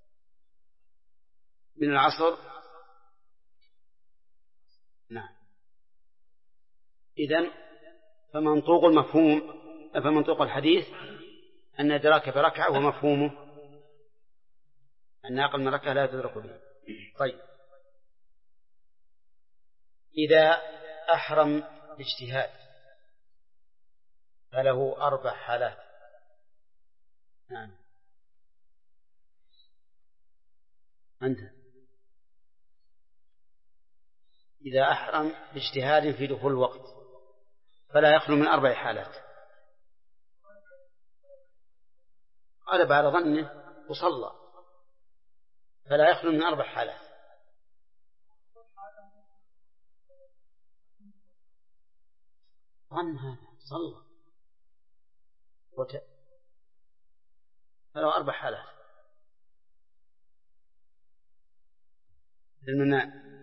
من العصر. نعم، إذن فمنطوق الحديث أن إدراك بركعة، ومفهومه أن أقل من ركعة لا تدرك به. طيب، إذا أحرم الاجتهاد فله 4 حالات. نعم، أنت إذا أحرم باجتهاد في دخول الوقت فلا يخلو من 4 حالات. غلب على ظنه وصلى، فلا يخلو من 4 حالات. ظن هذا صلى فله 4 حالات. لأننا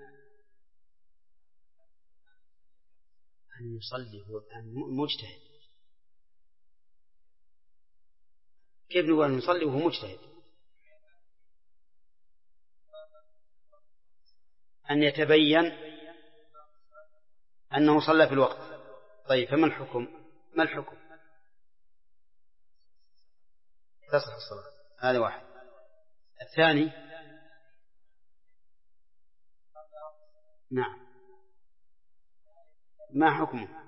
أن يصلي هو مجتهد. كيف نقول أن يصلي وهو مجتهد؟ أن يتبين أنه صلى في الوقت. طيب، فما الحكم؟ ما الحكم؟ تصح الصلاة. هذا واحد. الثاني، نعم، ما حكمه؟